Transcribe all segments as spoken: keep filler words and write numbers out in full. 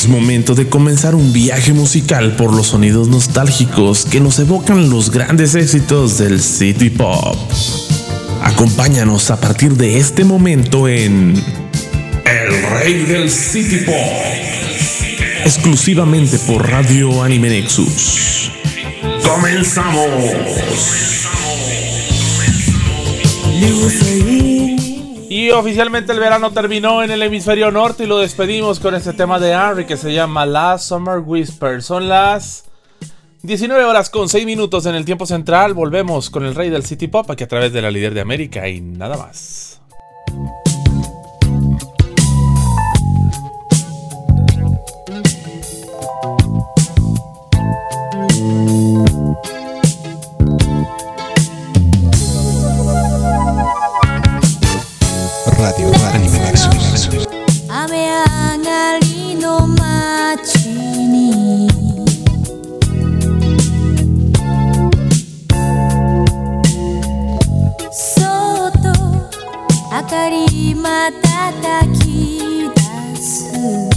Es momento de comenzar un viaje musical por los sonidos nostálgicos que nos evocan los grandes éxitos del City Pop. Acompáñanos a partir de este momento en El Rey del City Pop, exclusivamente por Radio Anime Nexus. ¡Comenzamos! Y oficialmente el verano terminó en el hemisferio norte y lo despedimos con este tema de Henry que se llama Last Summer Whisper. Son las diecinueve horas con seis minutos en el tiempo central. Volvemos con el Rey del City Pop aquí a través de la líder de América y nada más. Radio Anime Nexus. 雨上がりの街にそっと明かり瞬き出す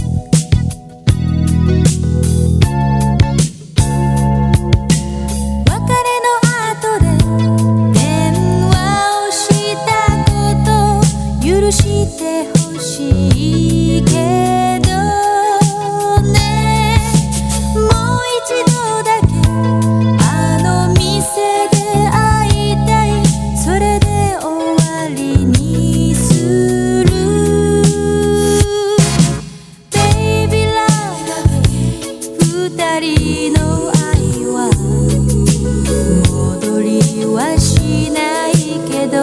別れの後で電話をしたこと許してほしいけどねもう一度だけあの店で会いたいそれで終わりにする Baby love 二人の愛は戻りはしないけど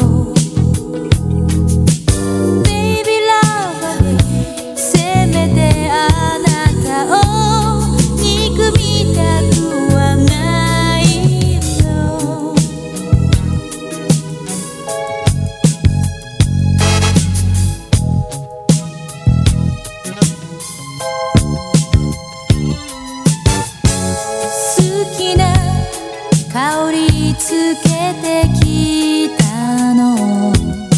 香りつけてきたの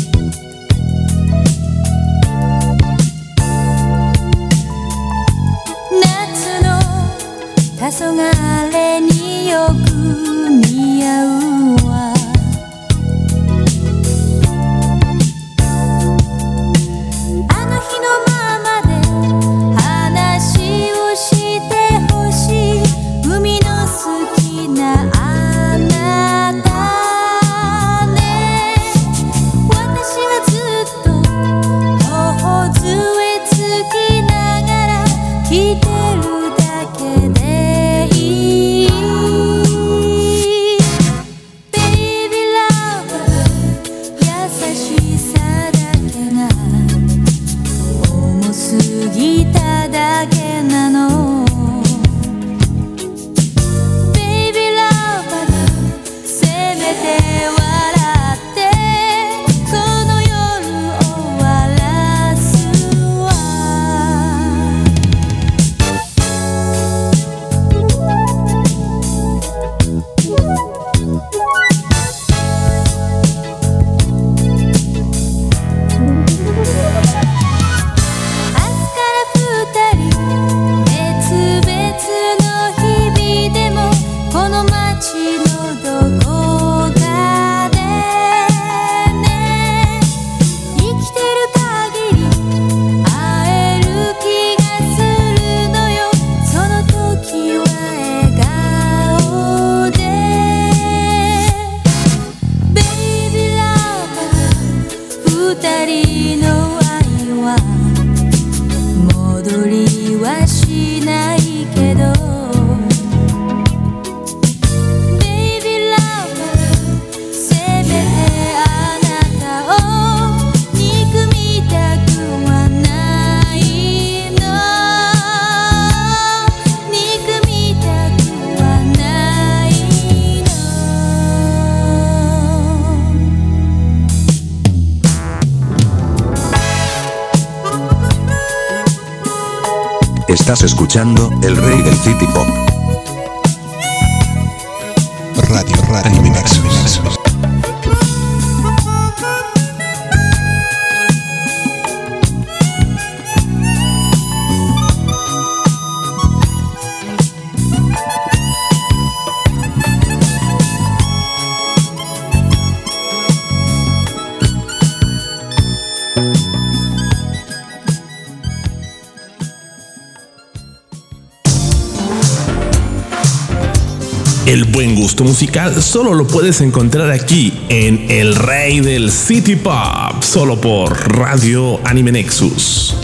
夏の黄昏によく似合うわあの日のままで話をしてほしい海の好きなあなたね私はずっと頬杖つきながら聞いてるだけでいい Baby love 優しさだけが重すぎただけなの Estás escuchando El Rey del City Pop. Radio Anime Nexus. El buen gusto musical solo lo puedes encontrar aquí en El Rey del City Pop, solo por Radio Anime Nexus.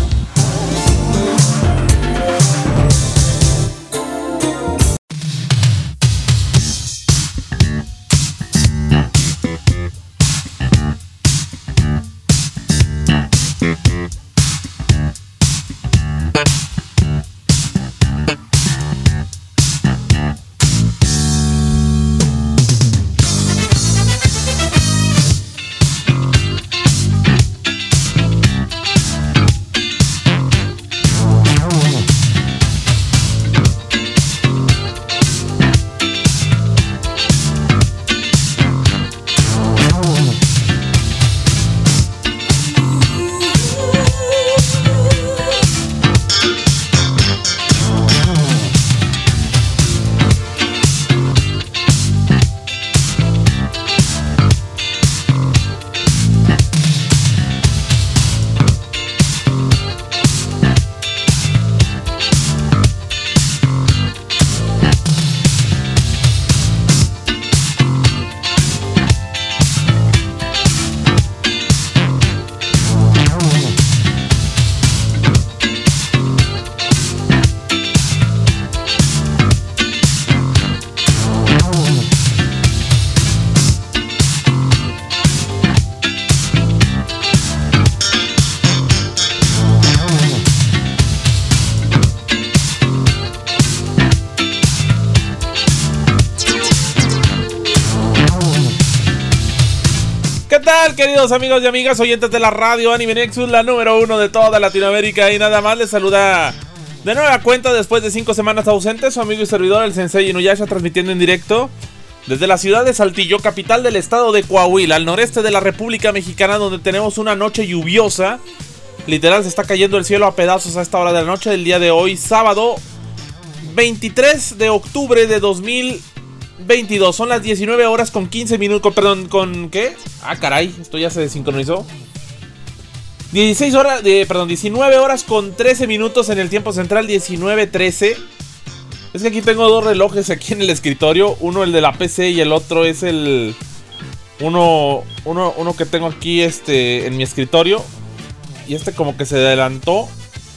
Queridos amigos y amigas, oyentes de la radio Anime Nexus, la número uno de toda Latinoamérica, y nada más les saluda de nueva cuenta después de cinco semanas ausentes su amigo y servidor el Sensei Inuyasha, transmitiendo en directo desde la ciudad de Saltillo, capital del estado de Coahuila, al noreste de la República Mexicana, donde tenemos una noche lluviosa. Literal se está cayendo el cielo a pedazos a esta hora de la noche del día de hoy, sábado veintitrés de octubre de dos mil veintidós. Son las diecinueve horas con quince minutos. Perdón, ¿con qué? Ah, caray, esto ya se desincronizó. dieciséis horas, de, perdón, diecinueve horas con trece minutos en el tiempo central, diecinueve trece. Es que aquí tengo dos relojes aquí en el escritorio. Uno el de la P C y el otro es el... Uno, uno, uno que tengo aquí este, en mi escritorio. Y este como que se adelantó.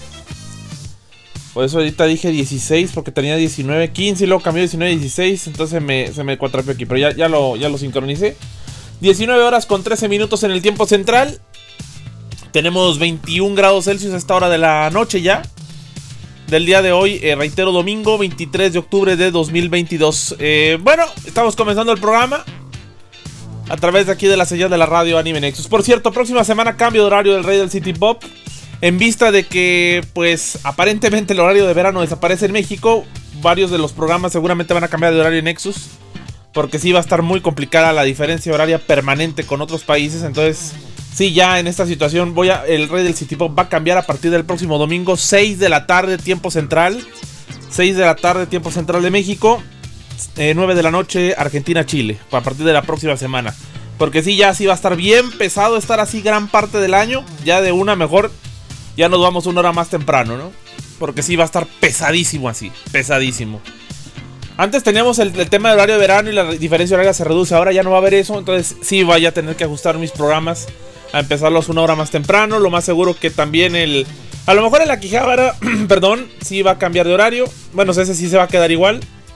Por eso ahorita dije dieciséis, porque tenía diecinueve quince y luego cambió diecinueve dieciséis. Entonces me, se me cuatrapeó aquí, pero ya, ya, lo, ya lo sincronicé. diecinueve horas con trece minutos en el tiempo central. Tenemos veintiún grados Celsius a esta hora de la noche ya. Del día de hoy, eh, reitero, domingo veintitrés de octubre de dos mil veintidós. Eh, bueno, estamos comenzando el programa a través de aquí de la señal de la radio Anime Nexus. Por cierto, próxima semana cambio de horario del Rey del City Pop. En vista de que, pues, aparentemente el horario de verano desaparece en México, varios de los programas seguramente van a cambiar de horario en Nexus, porque sí va a estar muy complicada la diferencia horaria permanente con otros países. Entonces, sí, ya en esta situación voy a, el Rey del City Pop va a cambiar a partir del próximo domingo, seis de la tarde, tiempo central. seis de la tarde, tiempo central de México. Eh, nueve de la noche, Argentina-Chile, a partir de la próxima semana. Porque sí, ya sí va a estar bien pesado estar así gran parte del año. Ya de una mejor... Ya nos vamos una hora más temprano, ¿no? Porque sí va a estar pesadísimo así, pesadísimo. Antes teníamos el, el tema del horario de verano y la diferencia horaria se reduce. Ahora ya no va a haber eso, entonces sí vaya a tener que ajustar mis programas a empezarlos una hora más temprano. Lo más seguro que también el... A lo mejor en la Quijabara, perdón, sí va a cambiar de horario. Bueno, ese sí se va a quedar igual.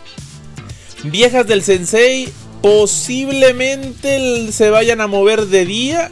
Viejas del Sensei posiblemente el, se vayan a mover de día.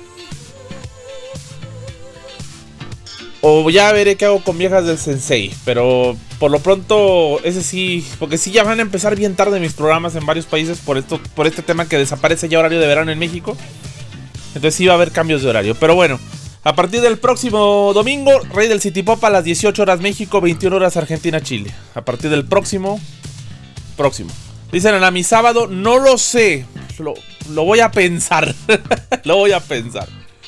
O ya veré qué hago con Viejas del Sensei. Pero por lo pronto, ese sí. Porque sí ya van a empezar bien tarde mis programas en varios países. Por esto, por este tema que desaparece ya horario de verano en México. Entonces sí va a haber cambios de horario. Pero bueno, a partir del próximo domingo, Rey del City Pop a las dieciocho horas México, veintiuna horas Argentina, Chile. A partir del próximo. Próximo. Dicen a mi sábado, no lo sé. Lo, lo voy a pensar. Lo voy a pensar.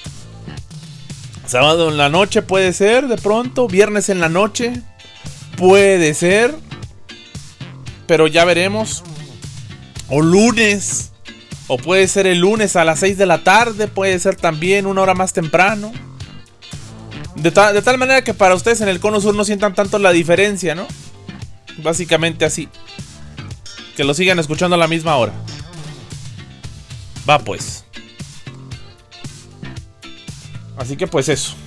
Sábado en la noche puede ser, de pronto. Viernes en la noche puede ser. Pero ya veremos. O lunes. O puede ser el lunes a las seis de la tarde. Puede ser también una hora más temprano. De, ta- de tal manera que para ustedes en el cono sur no sientan tanto la diferencia, ¿no? Básicamente así. Que lo sigan escuchando a la misma hora. Va pues. Así que pues eso.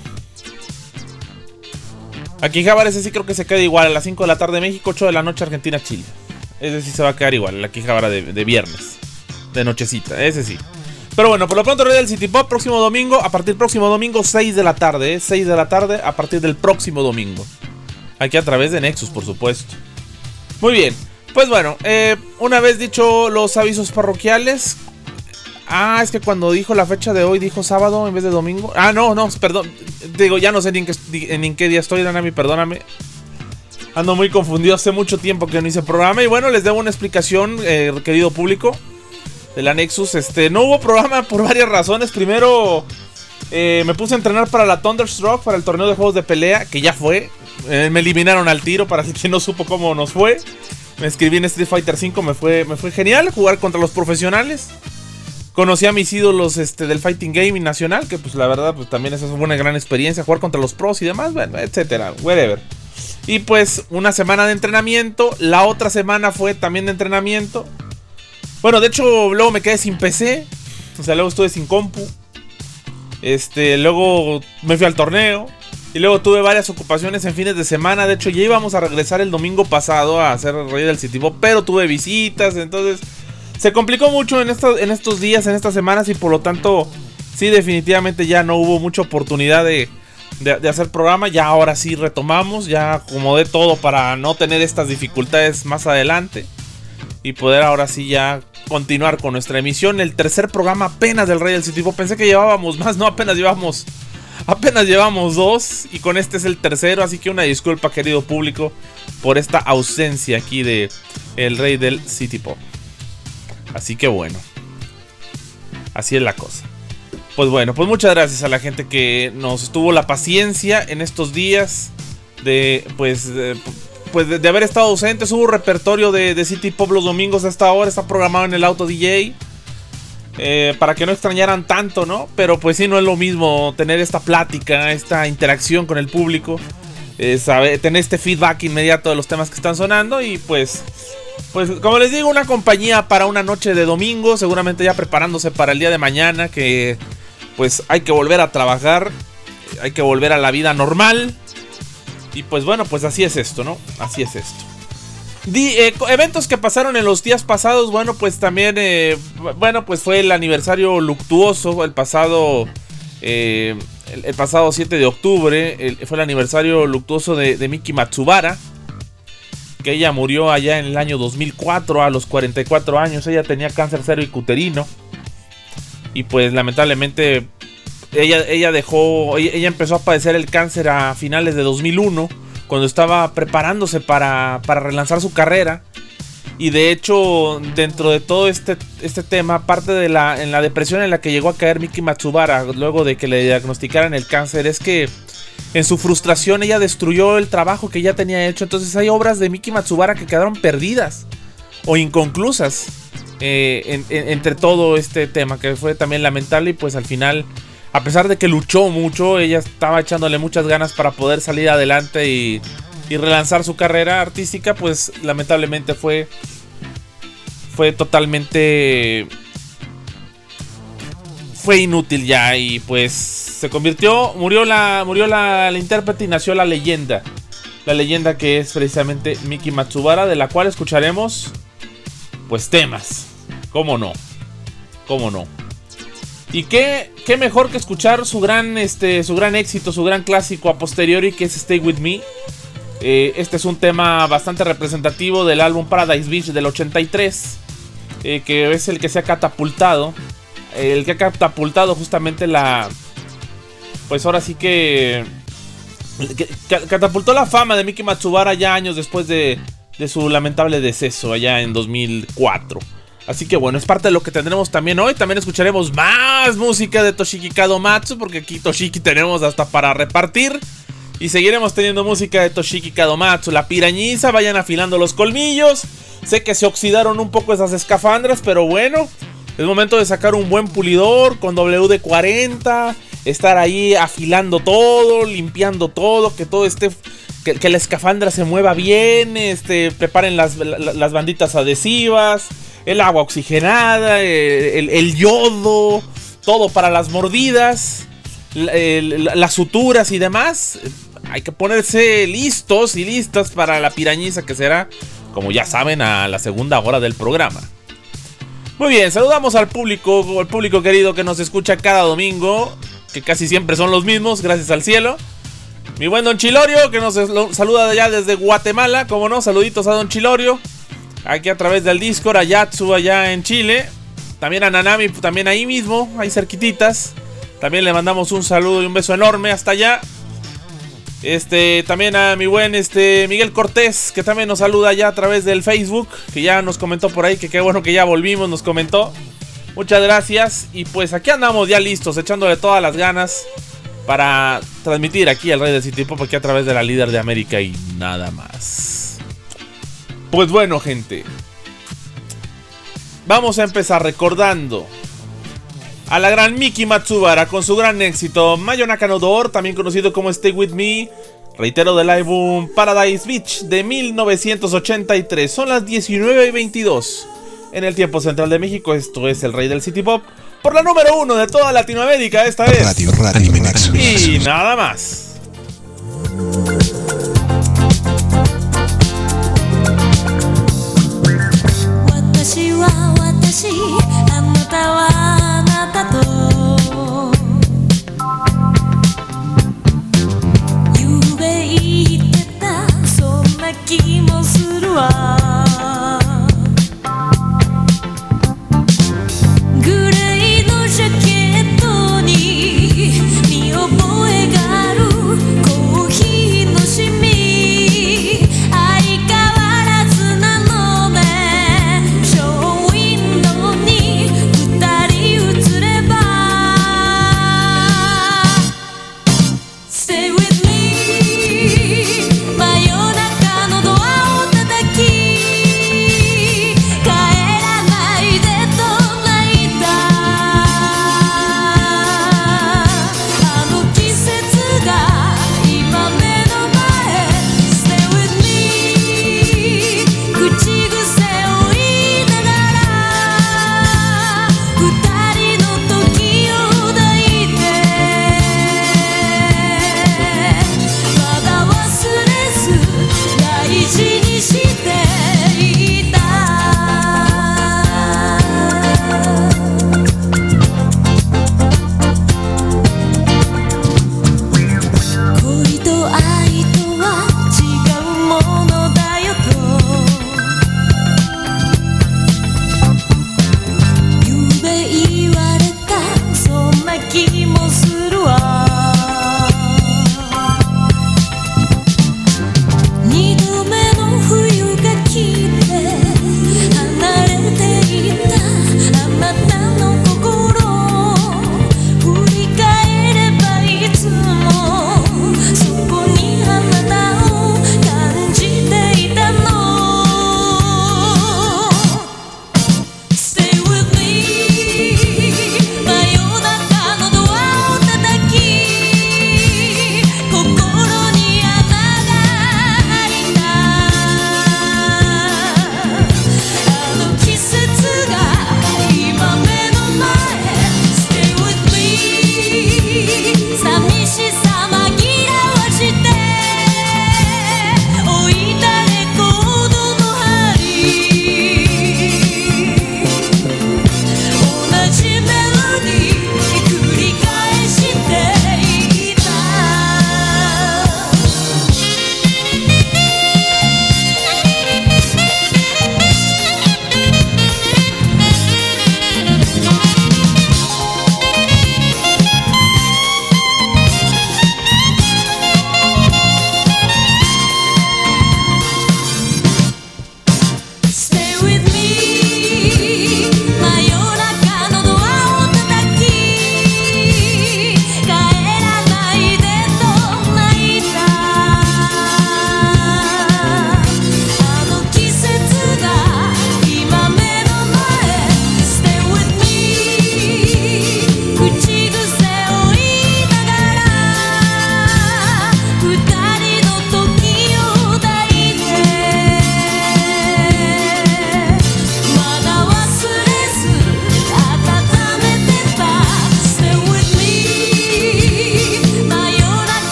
Akihabara ese sí creo que se queda igual. A las cinco de la tarde México, ocho de la noche Argentina, Chile. Ese sí se va a quedar igual. El Akihabara de, de viernes. De nochecita, ese sí. Pero bueno, por lo pronto Rey del City Pop, próximo domingo. A partir del próximo domingo, seis de la tarde, ¿eh? seis de la tarde a partir del próximo domingo. Aquí a través de Nexus, por supuesto. Muy bien. Pues bueno, eh, una vez dicho los avisos parroquiales. Ah, es que cuando dijo la fecha de hoy dijo sábado en vez de domingo. Ah, no, no, perdón. Digo, ya no sé ni en qué, ni en qué día estoy, Danami, perdóname. Ando muy confundido, hace mucho tiempo que no hice programa. Y bueno, les debo una explicación, eh, querido público de la Nexus. Este, no hubo programa por varias razones. Primero, eh, me puse a entrenar para la Thunderstruck, para el torneo de juegos de pelea, que ya fue. Eh, me eliminaron al tiro, para quien no supo cómo nos fue. Me escribí en Street Fighter cinco, me fue, me fue genial jugar contra los profesionales. Conocí a mis ídolos este, del Fighting Gaming Nacional, que pues la verdad pues también esa fue una gran experiencia, jugar contra los pros y demás, bueno, etcétera, whatever. Y pues una semana de entrenamiento, la otra semana fue también de entrenamiento. Bueno, de hecho luego me quedé sin P C, o sea, luego estuve sin compu. Este, luego me fui al torneo. Y luego tuve varias ocupaciones en fines de semana. De hecho ya íbamos a regresar el domingo pasado a hacer el Rey del City Pop, pero tuve visitas, entonces se complicó mucho en, esta, en estos días, en estas semanas. Y por lo tanto, sí, definitivamente ya no hubo mucha oportunidad de, de, de hacer programa. Ya ahora sí retomamos, ya acomodé todo para no tener estas dificultades más adelante y poder ahora sí ya continuar con nuestra emisión. El tercer programa apenas del Rey del City Pop. Pensé que llevábamos más, no, apenas llevamos Apenas llevamos dos y con este es el tercero, así que una disculpa, querido público, por esta ausencia aquí de el Rey del City Pop. Así que bueno, así es la cosa. Pues bueno, pues muchas gracias a la gente que nos tuvo la paciencia en estos días de pues de, pues de, de haber estado ausentes. Hubo repertorio de, de City Pop los domingos a esta hora, está programado en el Auto D J. Eh, para que no extrañaran tanto, ¿no? Pero pues sí, no es lo mismo tener esta plática, esta interacción con el público, eh, saber, tener este feedback inmediato de los temas que están sonando. Y pues, pues como les digo, una compañía para una noche de domingo, seguramente ya preparándose para el día de mañana, que pues hay que volver a trabajar, hay que volver a la vida normal. Y pues bueno, pues así es esto, ¿no? Así es esto. Di, eh, eventos que pasaron en los días pasados, bueno, pues también, eh, bueno, pues fue el aniversario luctuoso, el pasado, eh, el, el pasado siete de octubre, el, fue el aniversario luctuoso de, de Miki Matsubara, que ella murió allá en el año dos mil cuatro, a los cuarenta y cuatro años. Ella tenía cáncer cervicuterino y pues lamentablemente ella, ella dejó, ella, ella empezó a padecer el cáncer a finales de dos mil uno, cuando estaba preparándose para, para relanzar su carrera. Y de hecho, dentro de todo este, este tema, parte de la, en la depresión en la que llegó a caer Miki Matsubara luego de que le diagnosticaran el cáncer, es que en su frustración ella destruyó el trabajo que ya tenía hecho. Entonces hay obras de Miki Matsubara que quedaron perdidas o inconclusas eh, en, en, entre todo este tema, que fue también lamentable. Y pues al final, a pesar de que luchó mucho, ella estaba echándole muchas ganas para poder salir adelante y, y relanzar su carrera artística, pues lamentablemente fue fue totalmente fue inútil ya. Y pues se convirtió, murió la murió la, la intérprete y nació la leyenda, la leyenda que es precisamente Miki Matsubara, de la cual escucharemos pues temas, cómo no, cómo no. Y qué, qué mejor que escuchar su gran, este, su gran éxito, su gran clásico a posteriori, que es Stay With Me. Eh, este es un tema bastante representativo del álbum Paradise Beach del ochenta y tres, eh, que es el que se ha catapultado, el que ha catapultado justamente la, pues ahora sí que, que catapultó la fama de Miki Matsubara ya años después de, de su lamentable deceso allá en dos mil cuatro. Así que bueno, es parte de lo que tendremos también hoy. También escucharemos más música de Toshiki Kadomatsu, porque aquí Toshiki tenemos hasta para repartir. Y seguiremos teniendo música de Toshiki Kadomatsu. La pirañiza, vayan afilando los colmillos. Sé que se oxidaron un poco esas escafandras, pero bueno, es momento de sacar un buen pulidor con W D cuarenta. Estar ahí afilando todo, limpiando todo, que todo esté, que, que la escafandra se mueva bien, este, preparen las, las, las banditas adhesivas, el agua oxigenada, el, el yodo, todo para las mordidas, el, las suturas y demás. Hay que ponerse listos y listas para la pirañiza que será, como ya saben, a la segunda hora del programa. Muy bien, saludamos al público, al público querido que nos escucha cada domingo, que casi siempre son los mismos, gracias al cielo. Mi buen Don Chilorio, que nos saluda allá desde Guatemala, como no, saluditos a Don Chilorio. Aquí a través del Discord, a Yatsu allá en Chile. También a Nanami, también ahí mismo, ahí cerquititas. También le mandamos un saludo y un beso enorme hasta allá. Este, también a mi buen este, Miguel Cortés, que también nos saluda allá a través del Facebook, que ya nos comentó por ahí, que qué bueno que ya volvimos, nos comentó. Muchas gracias. Y pues aquí andamos ya listos, echándole todas las ganas para transmitir aquí el Rey del City Pop, aquí a través de la líder de América y nada más. Pues bueno, gente, vamos a empezar recordando a la gran Miki Matsubara con su gran éxito Mayonaka no Door, también conocido como Stay With Me, reitero, del álbum Paradise Beach de mil novecientos ochenta y tres. Son las diecinueve y veintidós en el tiempo central de México. Esto es el Rey del City Pop por la número uno de toda Latinoamérica. Esta es Radio Anime Nexus. Y nada más. 私は私あなたはあなたと夢言ってたそんな気もするわグレーのジャケットに見覚えがあるコーヒーのシミ相変わらずなのねショーウィンドウに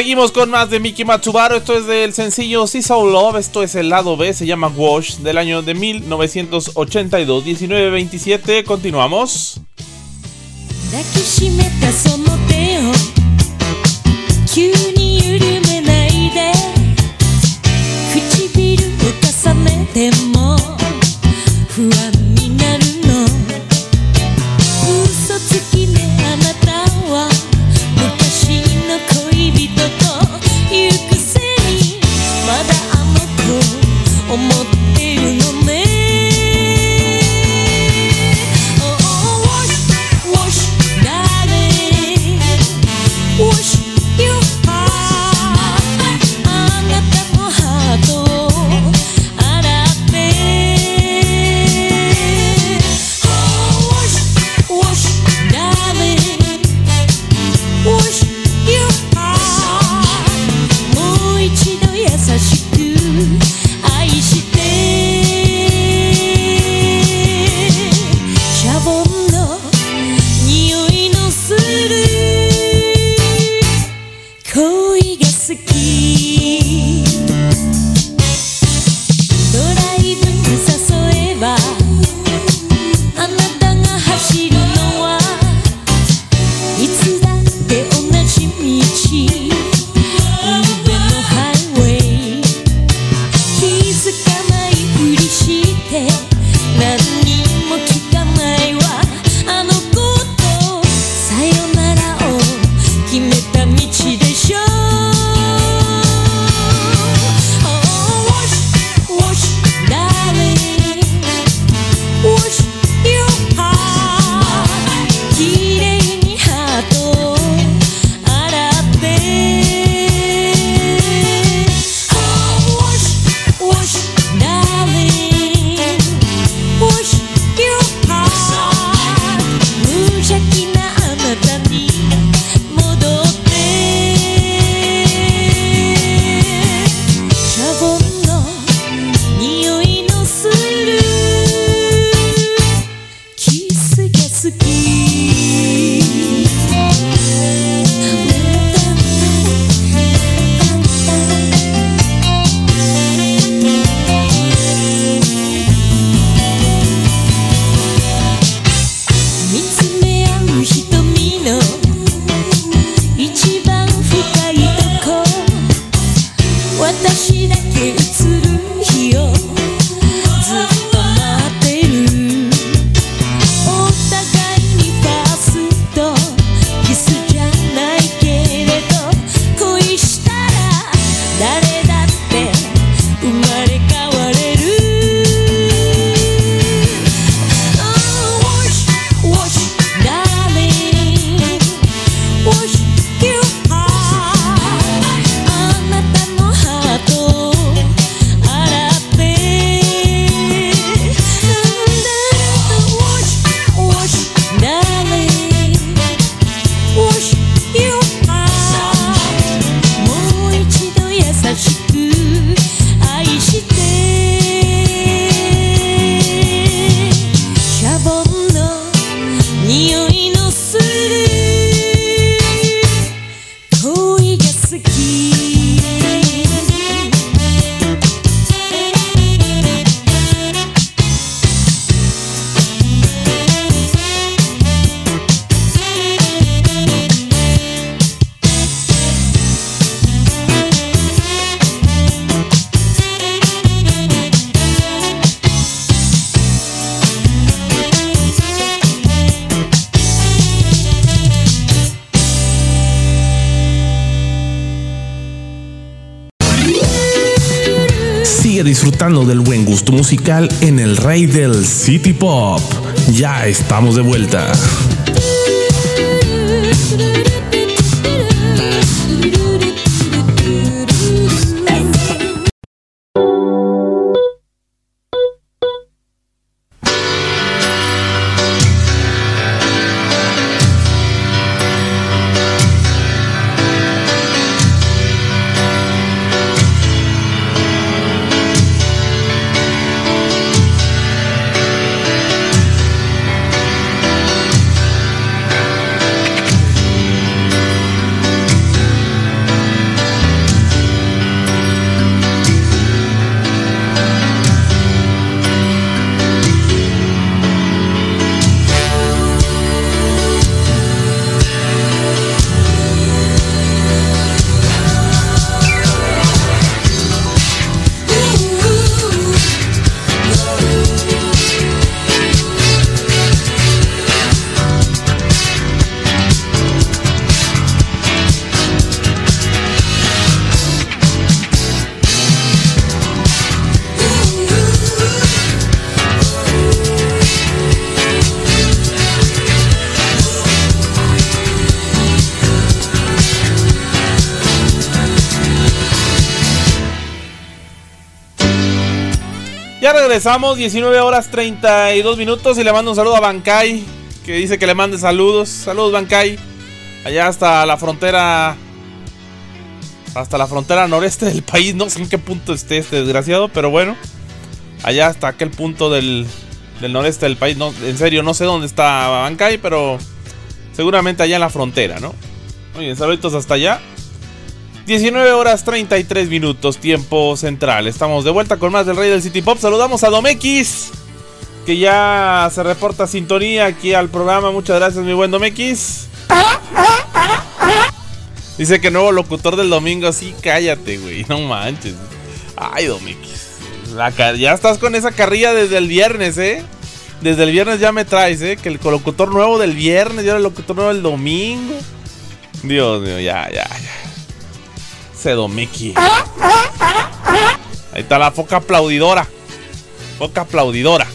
seguimos con más de Miki Matsubara. Esto es del sencillo See So Love. Esto es el lado B, se llama Wash, del año de mil novecientos ochenta y dos. diecinueve veintisiete, continuamos. 抱きしめたその手を急に緩めないで唇を重ねても不安になるの嘘つきねあなたは昔の恋人というくせにまだあの子思ってるのね Disfrutando del buen gusto musical en el rey del City Pop. Ya estamos de vuelta. Ya regresamos, diecinueve horas treinta y dos minutos, y le mando un saludo a Bancay, que dice que le mande saludos. Saludos, Bancay. Allá hasta la frontera, hasta la frontera noreste del país. No sé en qué punto esté este desgraciado, pero bueno, allá hasta aquel punto del, del noreste del país. No, en serio, no sé dónde está Bancay, pero seguramente allá en la frontera, ¿no? Muy bien, saluditos hasta allá. diecinueve horas treinta y tres minutos, tiempo central. Estamos de vuelta con más del Rey del City Pop. Saludamos a Domex, que ya se reporta sintonía aquí al programa. Muchas gracias, mi buen Domex. Dice que nuevo locutor del domingo. Sí, cállate, güey, no manches. Ay, Domex, la car- ya estás con esa carrilla desde el viernes, ¿eh? Desde el viernes ya me traes, ¿eh? Que el locutor nuevo del viernes, ya el locutor nuevo del domingo. Dios mío, ya, ya, ya. Domeki. Ahí está la foca aplaudidora. Foca aplaudidora.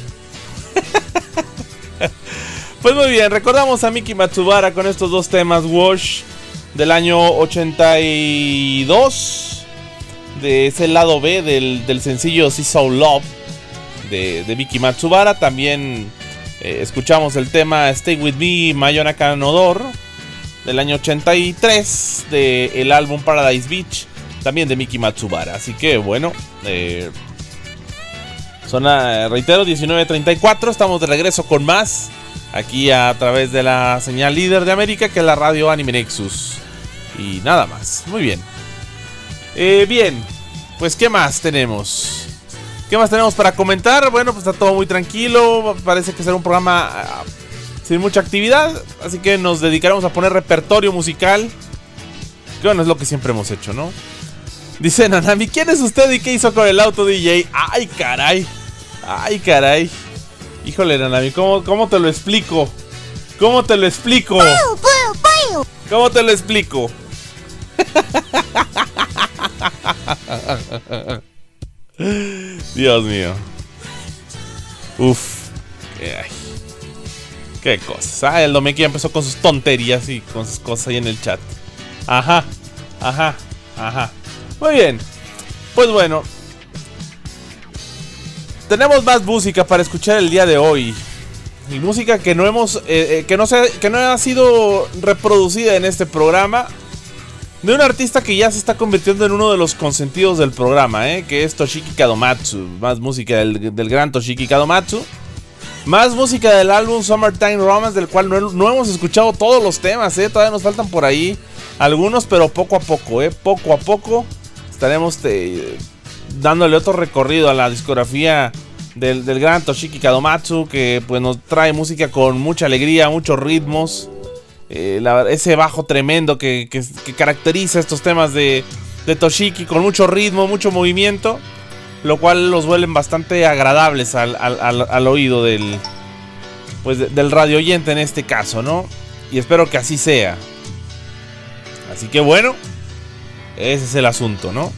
Pues muy bien, recordamos a Miki Matsubara con estos dos temas. Wash del año ochenta y dos, de ese lado B del, del sencillo See So Love de, de Miki Matsubara. También eh, escuchamos el tema Stay With Me Mayonaka no Dor del año ochenta y tres, del álbum Paradise Beach, también de Miki Matsubara. Así que bueno, eh, son, eh, reitero, diecinueve treinta y cuatro. Estamos de regreso con más aquí a través de la señal líder de América, que es la radio Anime Nexus. Y nada más, muy bien. eh, Bien, pues ¿qué más tenemos? ¿Qué más tenemos para comentar? Bueno, pues está todo muy tranquilo. Parece que será un programa uh, sin mucha actividad, así que nos dedicaremos a poner repertorio musical, que bueno, es lo que siempre hemos hecho, ¿no? Dice Nanami, ¿quién es usted y qué hizo con el auto D J? Ay, caray. Ay, caray. Híjole, Nanami, ¿cómo, cómo te lo explico? ¿Cómo te lo explico? ¿Cómo te lo explico? Dios mío. Uf. Ay. Qué cosas. Ah, el Domeki ya empezó con sus tonterías y con sus cosas ahí en el chat. Ajá, ajá, ajá. Muy bien. Pues bueno, tenemos más música para escuchar el día de hoy. Y música que no hemos, eh, eh, que no se, que no ha sido reproducida en este programa, de un artista que ya se está convirtiendo en uno de los consentidos del programa, eh, que es Toshiki Kadomatsu. Más música del, del gran Toshiki Kadomatsu. Más música del álbum Summertime Romance, del cual no, no hemos escuchado todos los temas, eh. Todavía nos faltan por ahí algunos, pero poco a poco, eh. Poco a poco estaremos te, dándole otro recorrido a la discografía del, del gran Toshiki Kadomatsu, que pues nos trae música con mucha alegría, muchos ritmos. Eh, la, ese bajo tremendo que, que, que caracteriza estos temas de, de Toshiki, con mucho ritmo, mucho movimiento, lo cual los vuelven bastante agradables al, al, al, al oído del, pues de, del radio oyente en este caso, ¿no? Y espero que así sea. Así que bueno, ese es el asunto, ¿no?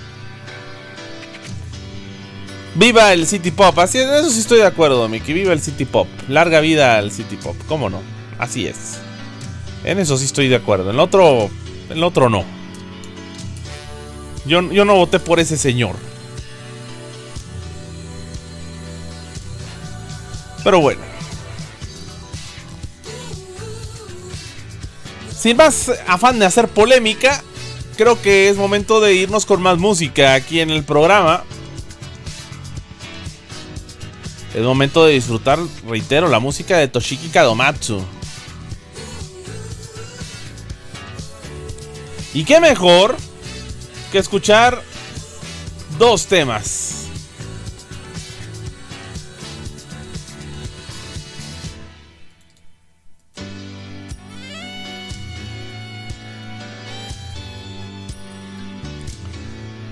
Viva el City Pop, así es, eso sí estoy de acuerdo, Miki. Viva el City Pop, larga vida al City Pop, ¿cómo no? Así es. En eso sí estoy de acuerdo, en el otro, en el otro no. Yo, yo no voté por ese señor. Pero bueno, sin más afán de hacer polémica, creo que es momento de irnos con más música aquí en el programa. Es momento de disfrutar, reitero, la música de Toshiki Kadomatsu. Y qué mejor que escuchar dos temas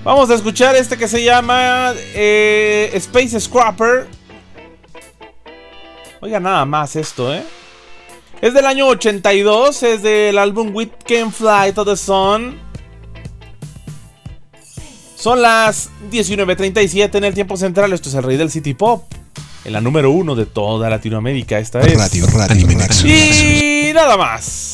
Vamos a escuchar este que se llama eh, Space Scrapper. Oiga, nada más esto, ¿eh? Es del año ochenta y dos, es del álbum We Can Fly to the Sun. Son las diecinueve treinta y siete en el tiempo central. Esto es el rey del City Pop, en la número uno de toda Latinoamérica. Esta es Radio, radio, radio. Y nada más.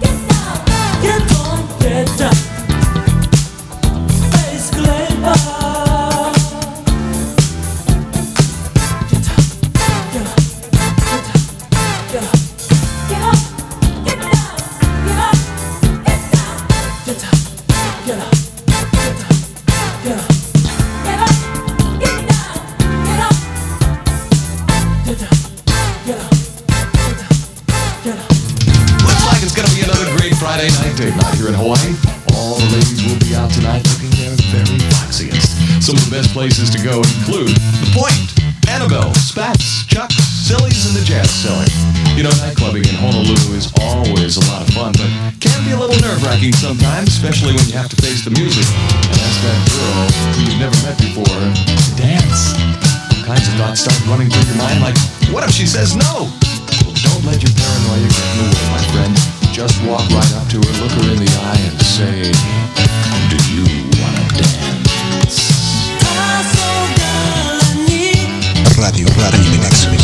Get down, space flavor. the best places to go include The Point, Annabelle, Spats, Chuck's, Silly's, and the Jazz Cellar. You know, nightclubbing in Honolulu is always a lot of fun, but can be a little nerve-wracking sometimes, especially when you have to face the music and ask that girl who you've never met before to dance. All kinds of thoughts start running through your mind, like, what if she says no? Well, don't let your paranoia get in the way, my friend. Just walk right up to her, look her in the eye, and say, do you wanna dance? Radio Anime Nexus.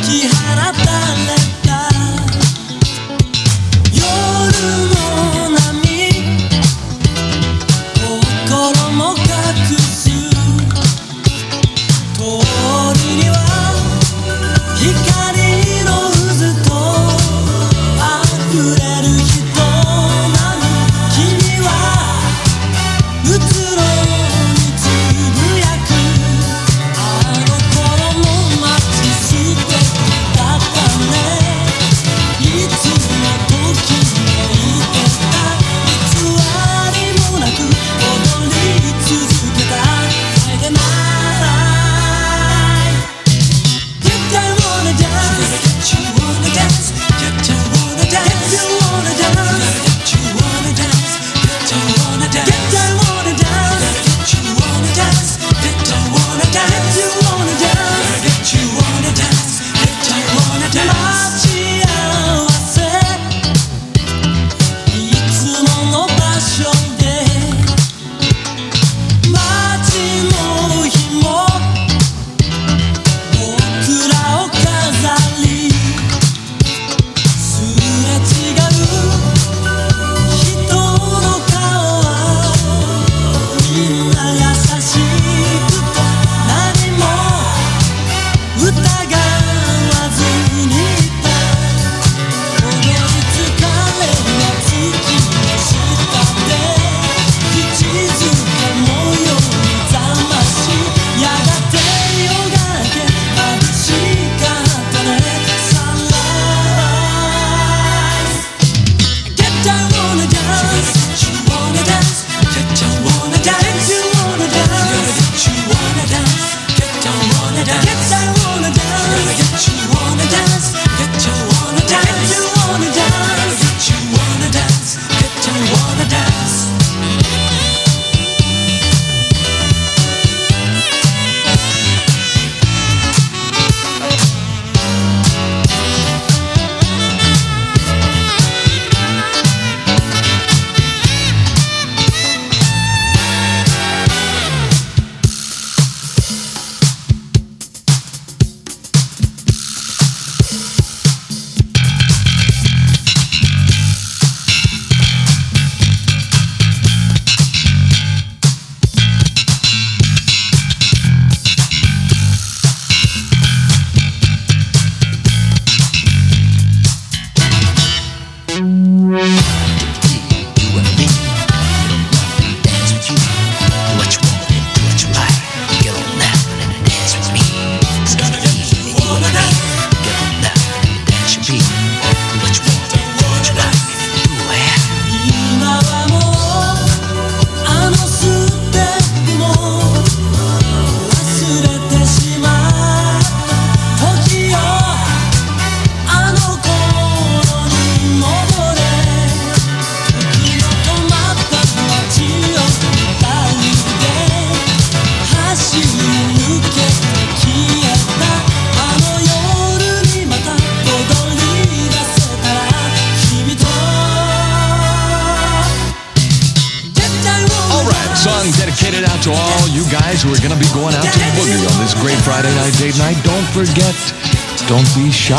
To all you guys who are going to be going out to boogie on this great Friday night date night, don't forget, don't be shy.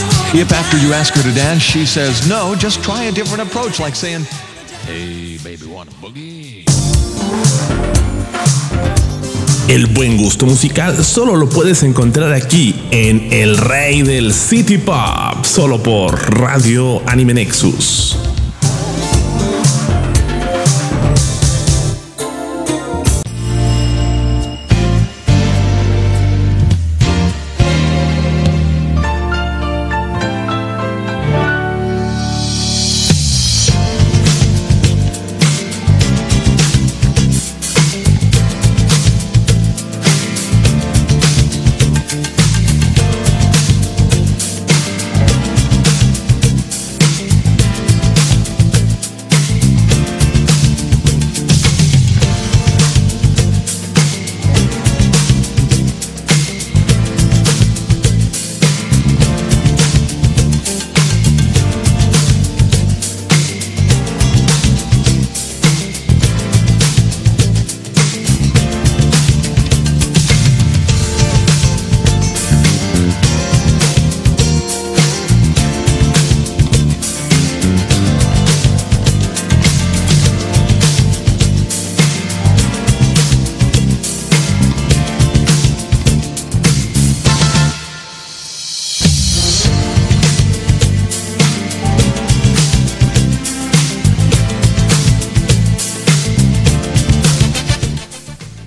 If after you ask her to dance, she says no, just try a different approach, like saying, hey, baby, wanna boogie? El buen gusto musical solo lo puedes encontrar aquí en El Rey del City Pop, solo por Radio Anime Nexus.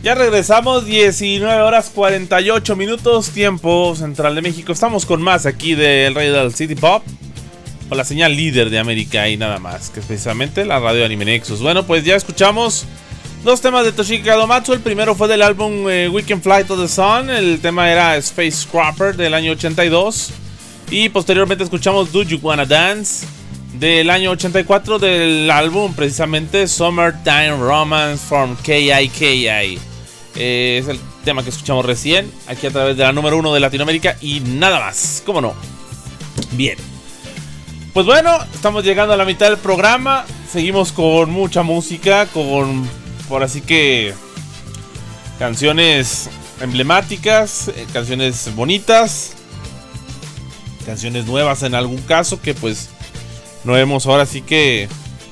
Ya regresamos, diecinueve horas cuarenta y ocho minutos, tiempo central de México. Estamos con más aquí del Rey del City Pop, con la señal líder de América y nada más, que es precisamente la radio Anime Nexus. Bueno, pues ya escuchamos dos temas de Toshiki Kadomatsu. El primero fue del álbum eh, Weekend Flight of the Sun. El tema era Space Scrapper del año ochenta y dos. Y posteriormente escuchamos Do You Wanna Dance del año ochenta y cuatro, del álbum precisamente Summertime Romance from K I K I. Eh, es el tema que escuchamos recién, aquí a través de la número uno de Latinoamérica y nada más, ¿cómo no? Bien. Pues bueno, estamos llegando a la mitad del programa. Seguimos con mucha música, con, por así que, canciones emblemáticas, eh, canciones bonitas, canciones nuevas en algún caso, que pues no hemos ahora sí que...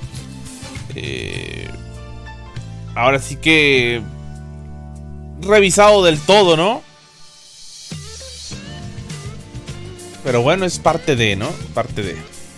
Eh, ahora sí que... revisado del todo, ¿no? Pero bueno, es parte de, ¿no? Parte de.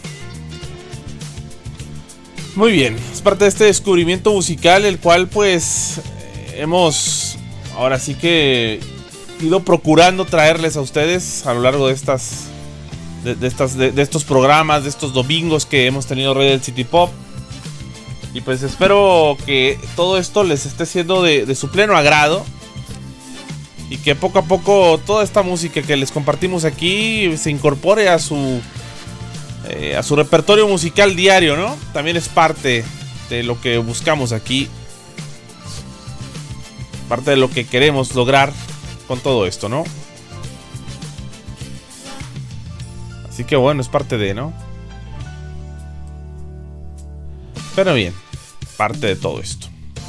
Muy bien, es parte de este descubrimiento musical, el cual pues eh, hemos ahora sí que ido procurando traerles a ustedes a lo largo de estas de, de estas de, de estos programas, de estos domingos que hemos tenido Rey del City Pop. Y pues espero que todo esto les esté siendo de, de su pleno agrado. Y que poco a poco toda esta música que les compartimos aquí se incorpore a su eh, a su repertorio musical diario, ¿no? También es parte de lo que buscamos aquí. Parte de lo que queremos lograr con todo esto, ¿no? Así que bueno, es parte de, ¿no? Pero bien, parte de todo esto.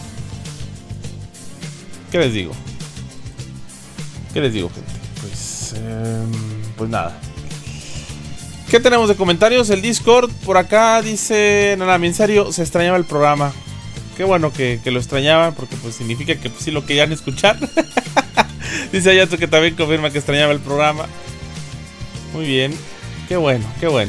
¿Qué les digo? ¿Qué les digo, gente? Pues, eh, pues nada. ¿Qué tenemos de comentarios? El Discord por acá dice... No, no, en serio, se extrañaba el programa. Qué bueno que, que lo extrañaban, porque pues significa que pues, sí lo querían escuchar. Dice Ayato que también confirma que extrañaba el programa. Muy bien. Qué bueno, qué bueno.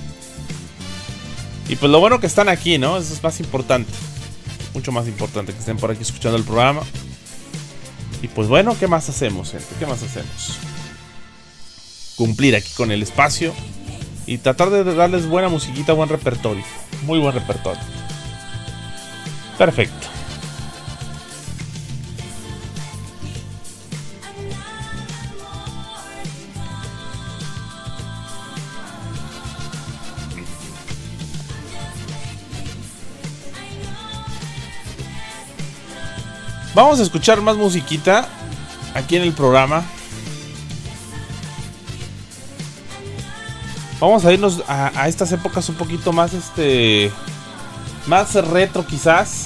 Y pues lo bueno que están aquí, ¿no? Eso es más importante. Mucho más importante que estén por aquí escuchando el programa. Y pues bueno, ¿qué más hacemos, gente? ¿Qué más hacemos? Cumplir aquí con el espacio y tratar de darles buena musiquita, buen repertorio. Muy buen repertorio. Perfecto. Vamos a escuchar más musiquita aquí en el programa. Vamos a irnos a, a estas épocas un poquito más este más retro quizás.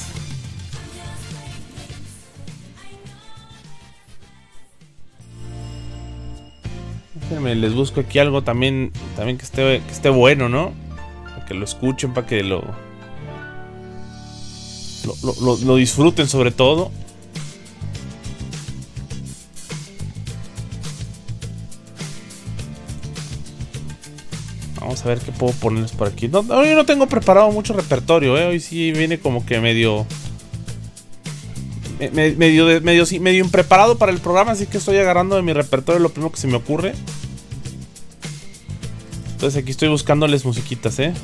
Déjenme, les busco aquí algo también también que esté que esté bueno, ¿no? Para que lo escuchen, para que lo lo, lo, lo disfruten sobre todo. Vamos a ver qué puedo ponerles por aquí. No, hoy no tengo preparado mucho repertorio, ¿eh? Hoy sí viene como que medio... Me, medio, de, medio, medio impreparado para el programa, así que estoy agarrando de mi repertorio lo primero que se me ocurre. Entonces aquí estoy buscándoles musiquitas, ¿eh?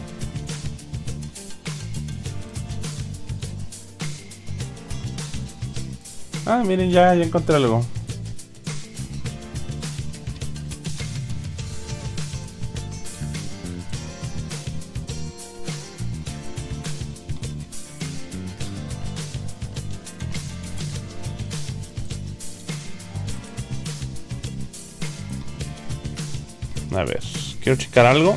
Ah, miren, ya, ya encontré algo. A ver, quiero checar algo.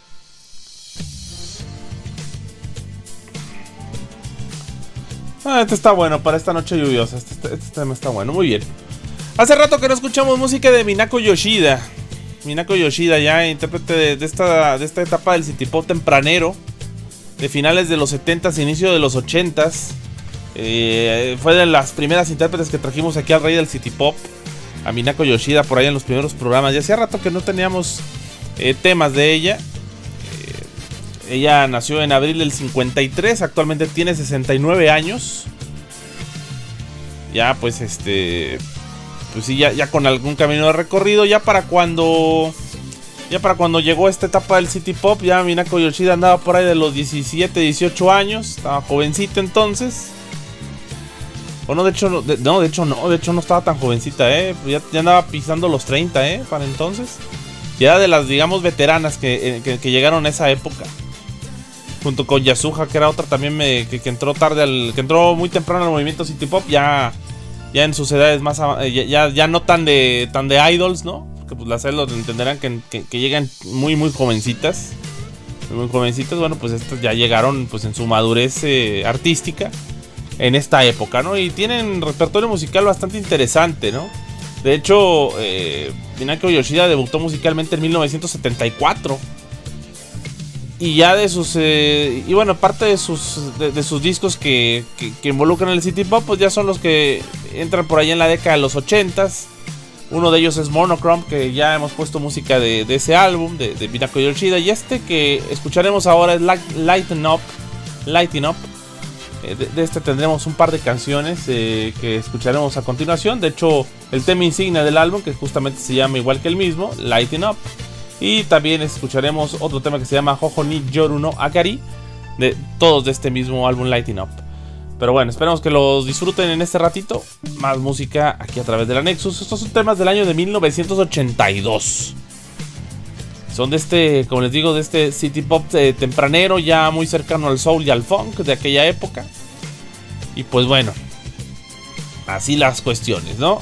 Ah, este está bueno para esta noche lluviosa. Este, este, este tema está bueno, muy bien. Hace rato que no escuchamos música de Minako Yoshida. Minako Yoshida, ya intérprete de, de, esta, de esta etapa del City Pop tempranero, de finales de los setentas, inicio de los ochentas. Eh, fue de las primeras intérpretes que trajimos aquí al Rey del City Pop, a Minako Yoshida, por ahí en los primeros programas. Ya hacía rato que no teníamos eh, temas de ella. Eh, ella nació en abril del cincuenta y tres, actualmente tiene sesenta y nueve años. Ya pues este... Pues sí, ya, ya con algún camino de recorrido. Ya para cuando... Ya para cuando llegó esta etapa del City Pop, ya Minako Yoshida andaba por ahí de los diecisiete, dieciocho años. Estaba jovencita entonces. O no, de hecho no, de, no, de hecho no, de hecho no estaba tan jovencita, eh. Ya, ya andaba pisando los treinta, eh, para entonces. Ya era de las, digamos, veteranas que, que, que llegaron a esa época. Junto con Yasuha, que era otra también me, que, que entró tarde al, que entró muy temprano al movimiento City Pop, ya, ya en sus edades más, ya, ya, ya no tan de, tan de idols, ¿no? Porque pues las idols entenderán que, que, que llegan muy, muy jovencitas. Muy jovencitas, bueno, pues estas ya llegaron pues en su madurez eh, artística en esta época, ¿no? Y tienen repertorio musical bastante interesante, ¿no? De hecho, eh, Minako Yoshida debutó musicalmente en mil novecientos setenta y cuatro. Y ya de sus... Eh, y bueno, aparte de sus, de, de sus discos que, que, que involucran el City Pop, pues ya son los que entran por ahí en la década de los ochentas. Uno de ellos es Monochrome, que ya hemos puesto música de, de ese álbum, de, de Minako Yoshida. Y este que escucharemos ahora es Light, Lighten Up. Lighten Up. Eh, de, de este tendremos un par de canciones eh, que escucharemos a continuación. De hecho, el tema insignia del álbum, que justamente se llama igual que el mismo, Lighten Up. Y también escucharemos otro tema que se llama Hoho ni Yoru no Akari, de todos de este mismo álbum Lighting Up. Pero bueno, esperamos que los disfruten en este ratito. Más música aquí a través de la Nexus. Estos son temas del año de mil novecientos ochenta y dos. Son de este, como les digo, de este City Pop eh, tempranero, ya muy cercano al soul y al funk de aquella época. Y pues bueno, así las cuestiones, ¿no?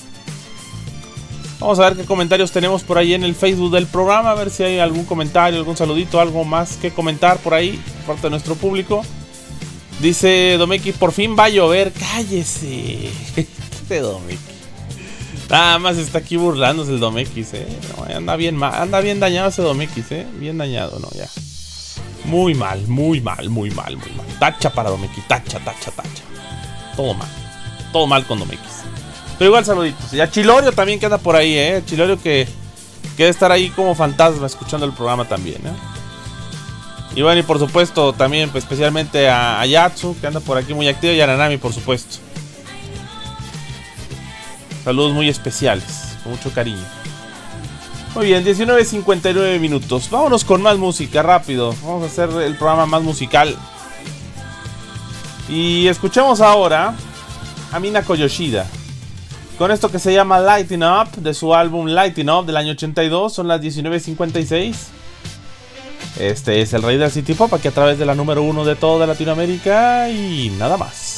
Vamos a ver qué comentarios tenemos por ahí en el Facebook del programa. A ver si hay algún comentario, algún saludito, algo más que comentar por ahí, por parte de nuestro público. Dice Domeki, por fin va a llover. Cállese. Este Domeki. Nada más está aquí burlándose el Domeki, eh. No, anda bien mal, anda bien dañado ese Domeki, eh. Bien dañado, no, ya. Muy mal, muy mal, muy mal, muy mal. Tacha para Domeki, tacha, tacha, tacha. Todo mal. Todo mal con Domeki. Pero igual saluditos. Y a Chilorio también que anda por ahí, eh. Chilorio que, que debe estar ahí como fantasma escuchando el programa también, eh. Y bueno, y por supuesto también pues, especialmente a, a Yatsu, que anda por aquí muy activo, y a Nanami, por supuesto. Saludos muy especiales, con mucho cariño. Muy bien, diecinueve cincuenta y nueve minutos. Vámonos con más música, rápido. Vamos a hacer el programa más musical. Y escuchemos ahora a Minako Yoshida con esto que se llama Lighting Up, de su álbum Lighting Up del año ochenta y dos. Son las diecinueve cincuenta y seis. Este es el rey del City Pop, aquí a través de la número uno de toda Latinoamérica. Y nada más.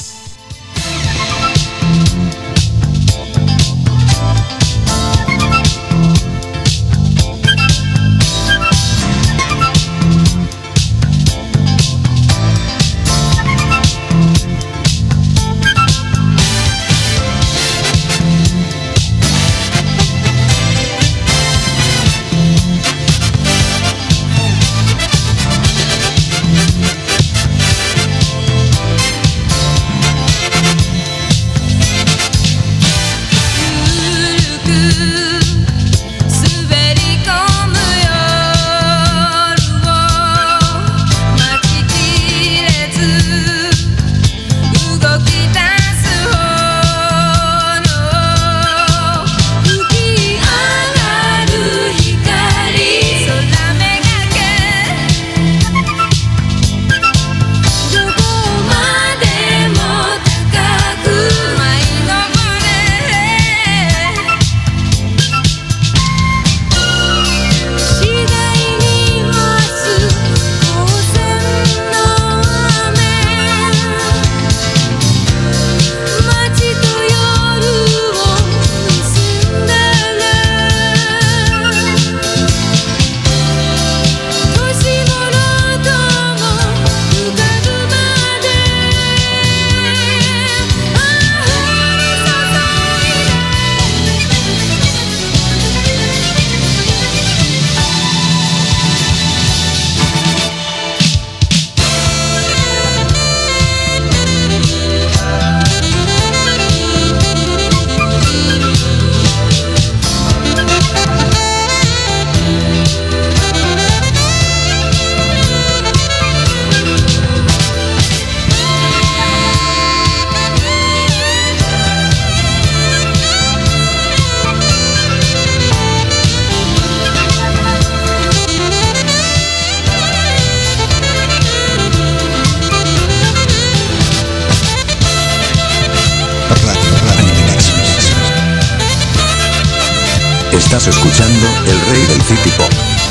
Estás escuchando El Rey del City Pop.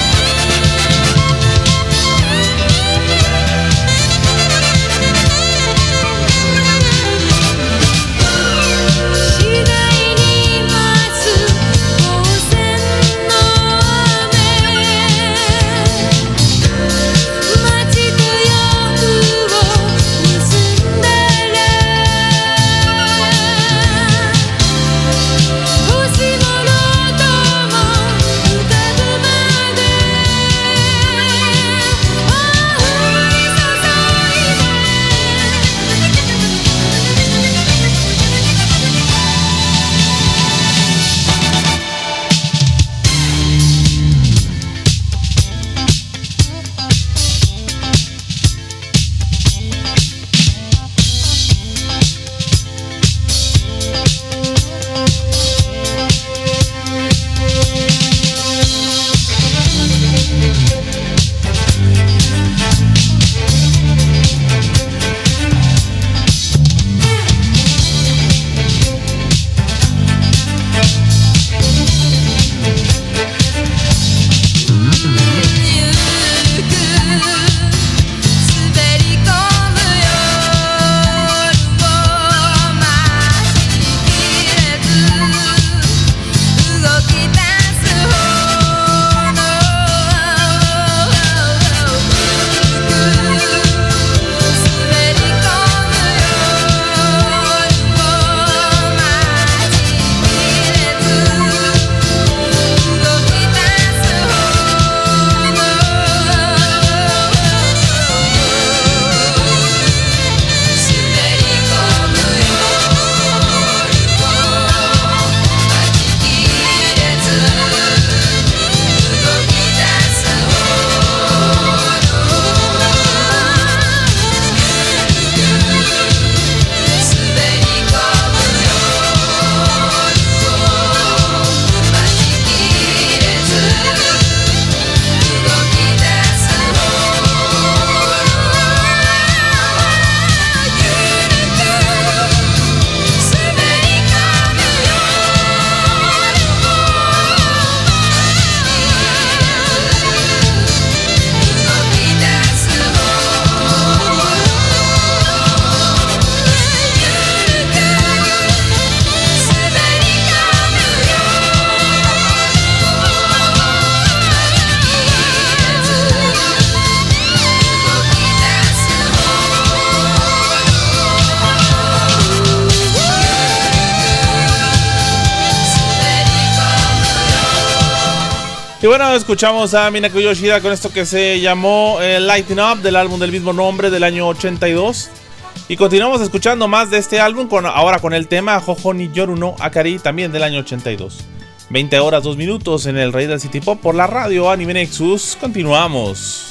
Y bueno, escuchamos a Minako Yoshida con esto que se llamó eh, Lighting Up, del álbum del mismo nombre del año ochenta y dos. Y continuamos escuchando más de este álbum, con, ahora con el tema Jojo ni Yoru no Akari, también del año ochenta y dos. veinte horas, dos minutos en el Rey del City Pop por la radio Anime Nexus. Continuamos.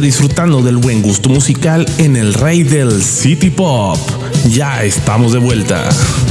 Sigue disfrutando del buen gusto musical en el rey del City Pop. Ya estamos de vuelta.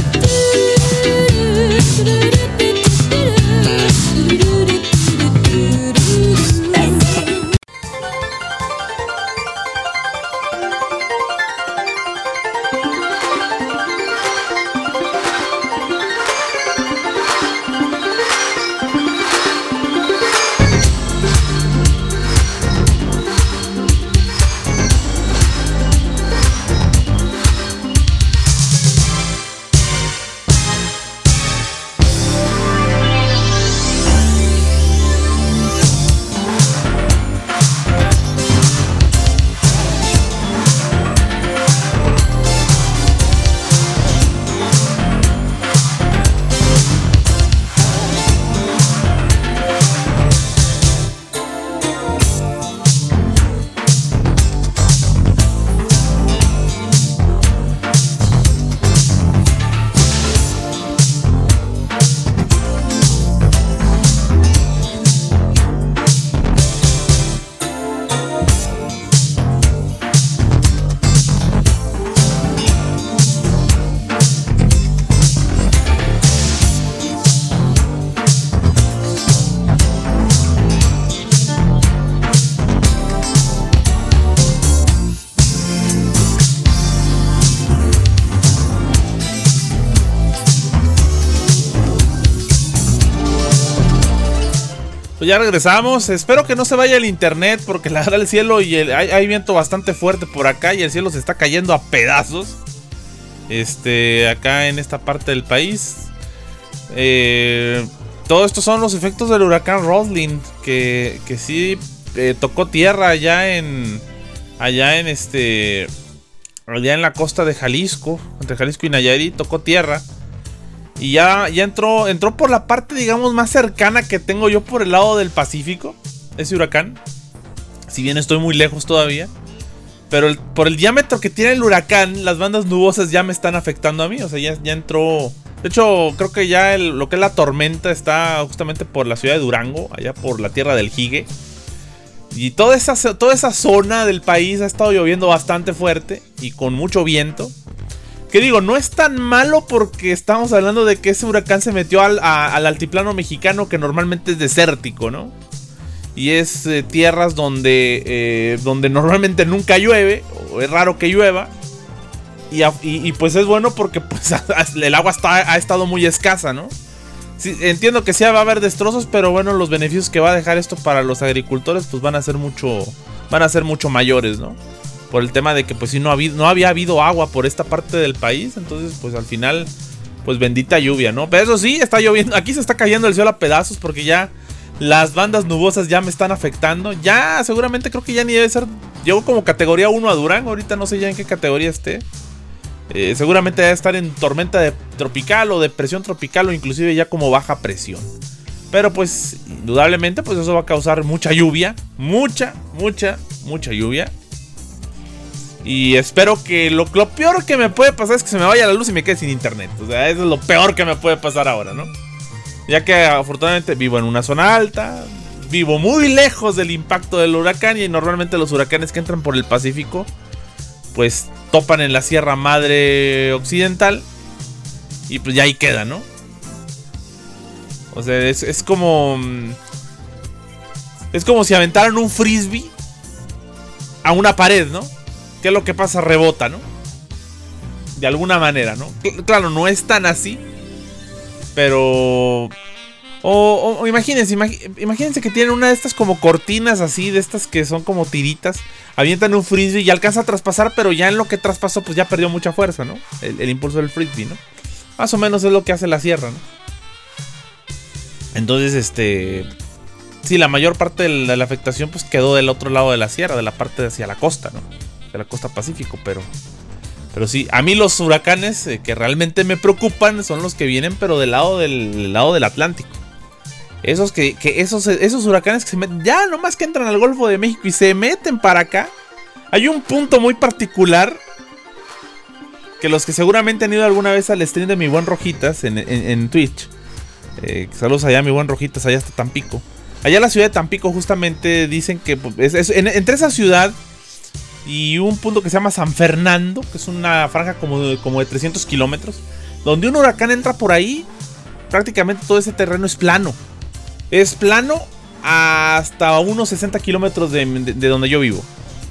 Pues ya regresamos, espero que no se vaya el internet porque la verdad el cielo y el, hay, hay viento bastante fuerte por acá y el cielo se está cayendo a pedazos. Este, acá en esta parte del país. Eh, todo esto son los efectos del huracán Roslyn que, que sí eh, tocó tierra allá en, allá en este, allá en la costa de Jalisco, entre Jalisco y Nayarit, tocó tierra. Y ya, ya entró, entró por la parte, digamos, más cercana que tengo yo por el lado del Pacífico, ese huracán. Si bien estoy muy lejos todavía. Pero el, por el diámetro que tiene el huracán, las bandas nubosas ya me están afectando a mí. O sea, ya, ya entró... De hecho, creo que ya el, lo que es la tormenta está justamente por la ciudad de Durango, allá por la tierra del Jigue. Y toda esa, toda esa zona del país ha estado lloviendo bastante fuerte y con mucho viento. Que digo, no es tan malo porque estamos hablando de que ese huracán se metió al, a, al altiplano mexicano que normalmente es desértico, ¿no? Y es eh, tierras donde, eh, donde normalmente nunca llueve, o es raro que llueva. Y, y, y pues es bueno porque pues, el agua está, ha estado muy escasa, ¿no? Sí, entiendo que sí va a haber destrozos, pero bueno, los beneficios que va a dejar esto para los agricultores pues van a ser mucho, van a ser mucho mayores, ¿no? Por el tema de que pues sí no, había, no había habido agua por esta parte del país. Entonces pues al final pues bendita lluvia, ¿no? Pero eso sí, está lloviendo. Aquí se está cayendo el cielo a pedazos porque ya las bandas nubosas ya me están afectando. Ya seguramente creo que ya ni debe ser... Llegó como categoría uno a Durango. Ahorita no sé ya en qué categoría esté. eh, Seguramente debe estar en tormenta de tropical o depresión tropical o inclusive ya como baja presión. Pero pues indudablemente pues eso va a causar mucha lluvia. Mucha, mucha, mucha lluvia. Y espero que lo, lo peor que me puede pasar es que se me vaya la luz y me quede sin internet. O sea, eso es lo peor que me puede pasar ahora, ¿no? Ya que afortunadamente vivo en una zona alta, vivo muy lejos del impacto del huracán. Y normalmente los huracanes que entran por el Pacífico pues topan en la Sierra Madre Occidental. Y pues ya ahí queda, ¿no? O sea, es, es como... Es como si aventaran un frisbee a una pared, ¿no? ¿Qué es lo que pasa? Rebota, ¿no? De alguna manera, ¿no? Claro, no es tan así. Pero... O, o, o imagínense, imag, imagínense que tienen una de estas como cortinas así, de estas que son como tiritas. Avientan un frisbee y alcanza a traspasar, pero ya en lo que traspasó pues ya perdió mucha fuerza, ¿no? El, el impulso del frisbee, ¿no? Más o menos es lo que hace la sierra, ¿no? Entonces, este... Sí, la mayor parte de la, de la afectación pues quedó del otro lado de la sierra, de la parte hacia la costa, ¿no? De la costa Pacífico, pero pero sí, a mí los huracanes eh, que realmente me preocupan son los que vienen pero del lado del, del lado del Atlántico. Esos que, que esos, esos huracanes que se meten, ya nomás que entran al Golfo de México y se meten para acá. Hay un punto muy particular que los que seguramente han ido alguna vez al stream de mi buen Rojitas en, en, en Twitch, eh, saludos allá mi buen Rojitas, allá hasta Tampico. Allá en la ciudad de Tampico justamente dicen que es, es, en, entre esa ciudad y un punto que se llama San Fernando, que es una franja como de, como de trescientos kilómetros, donde un huracán entra por ahí, prácticamente todo ese terreno es plano. Es plano hasta unos sesenta kilómetros de, de, de donde yo vivo.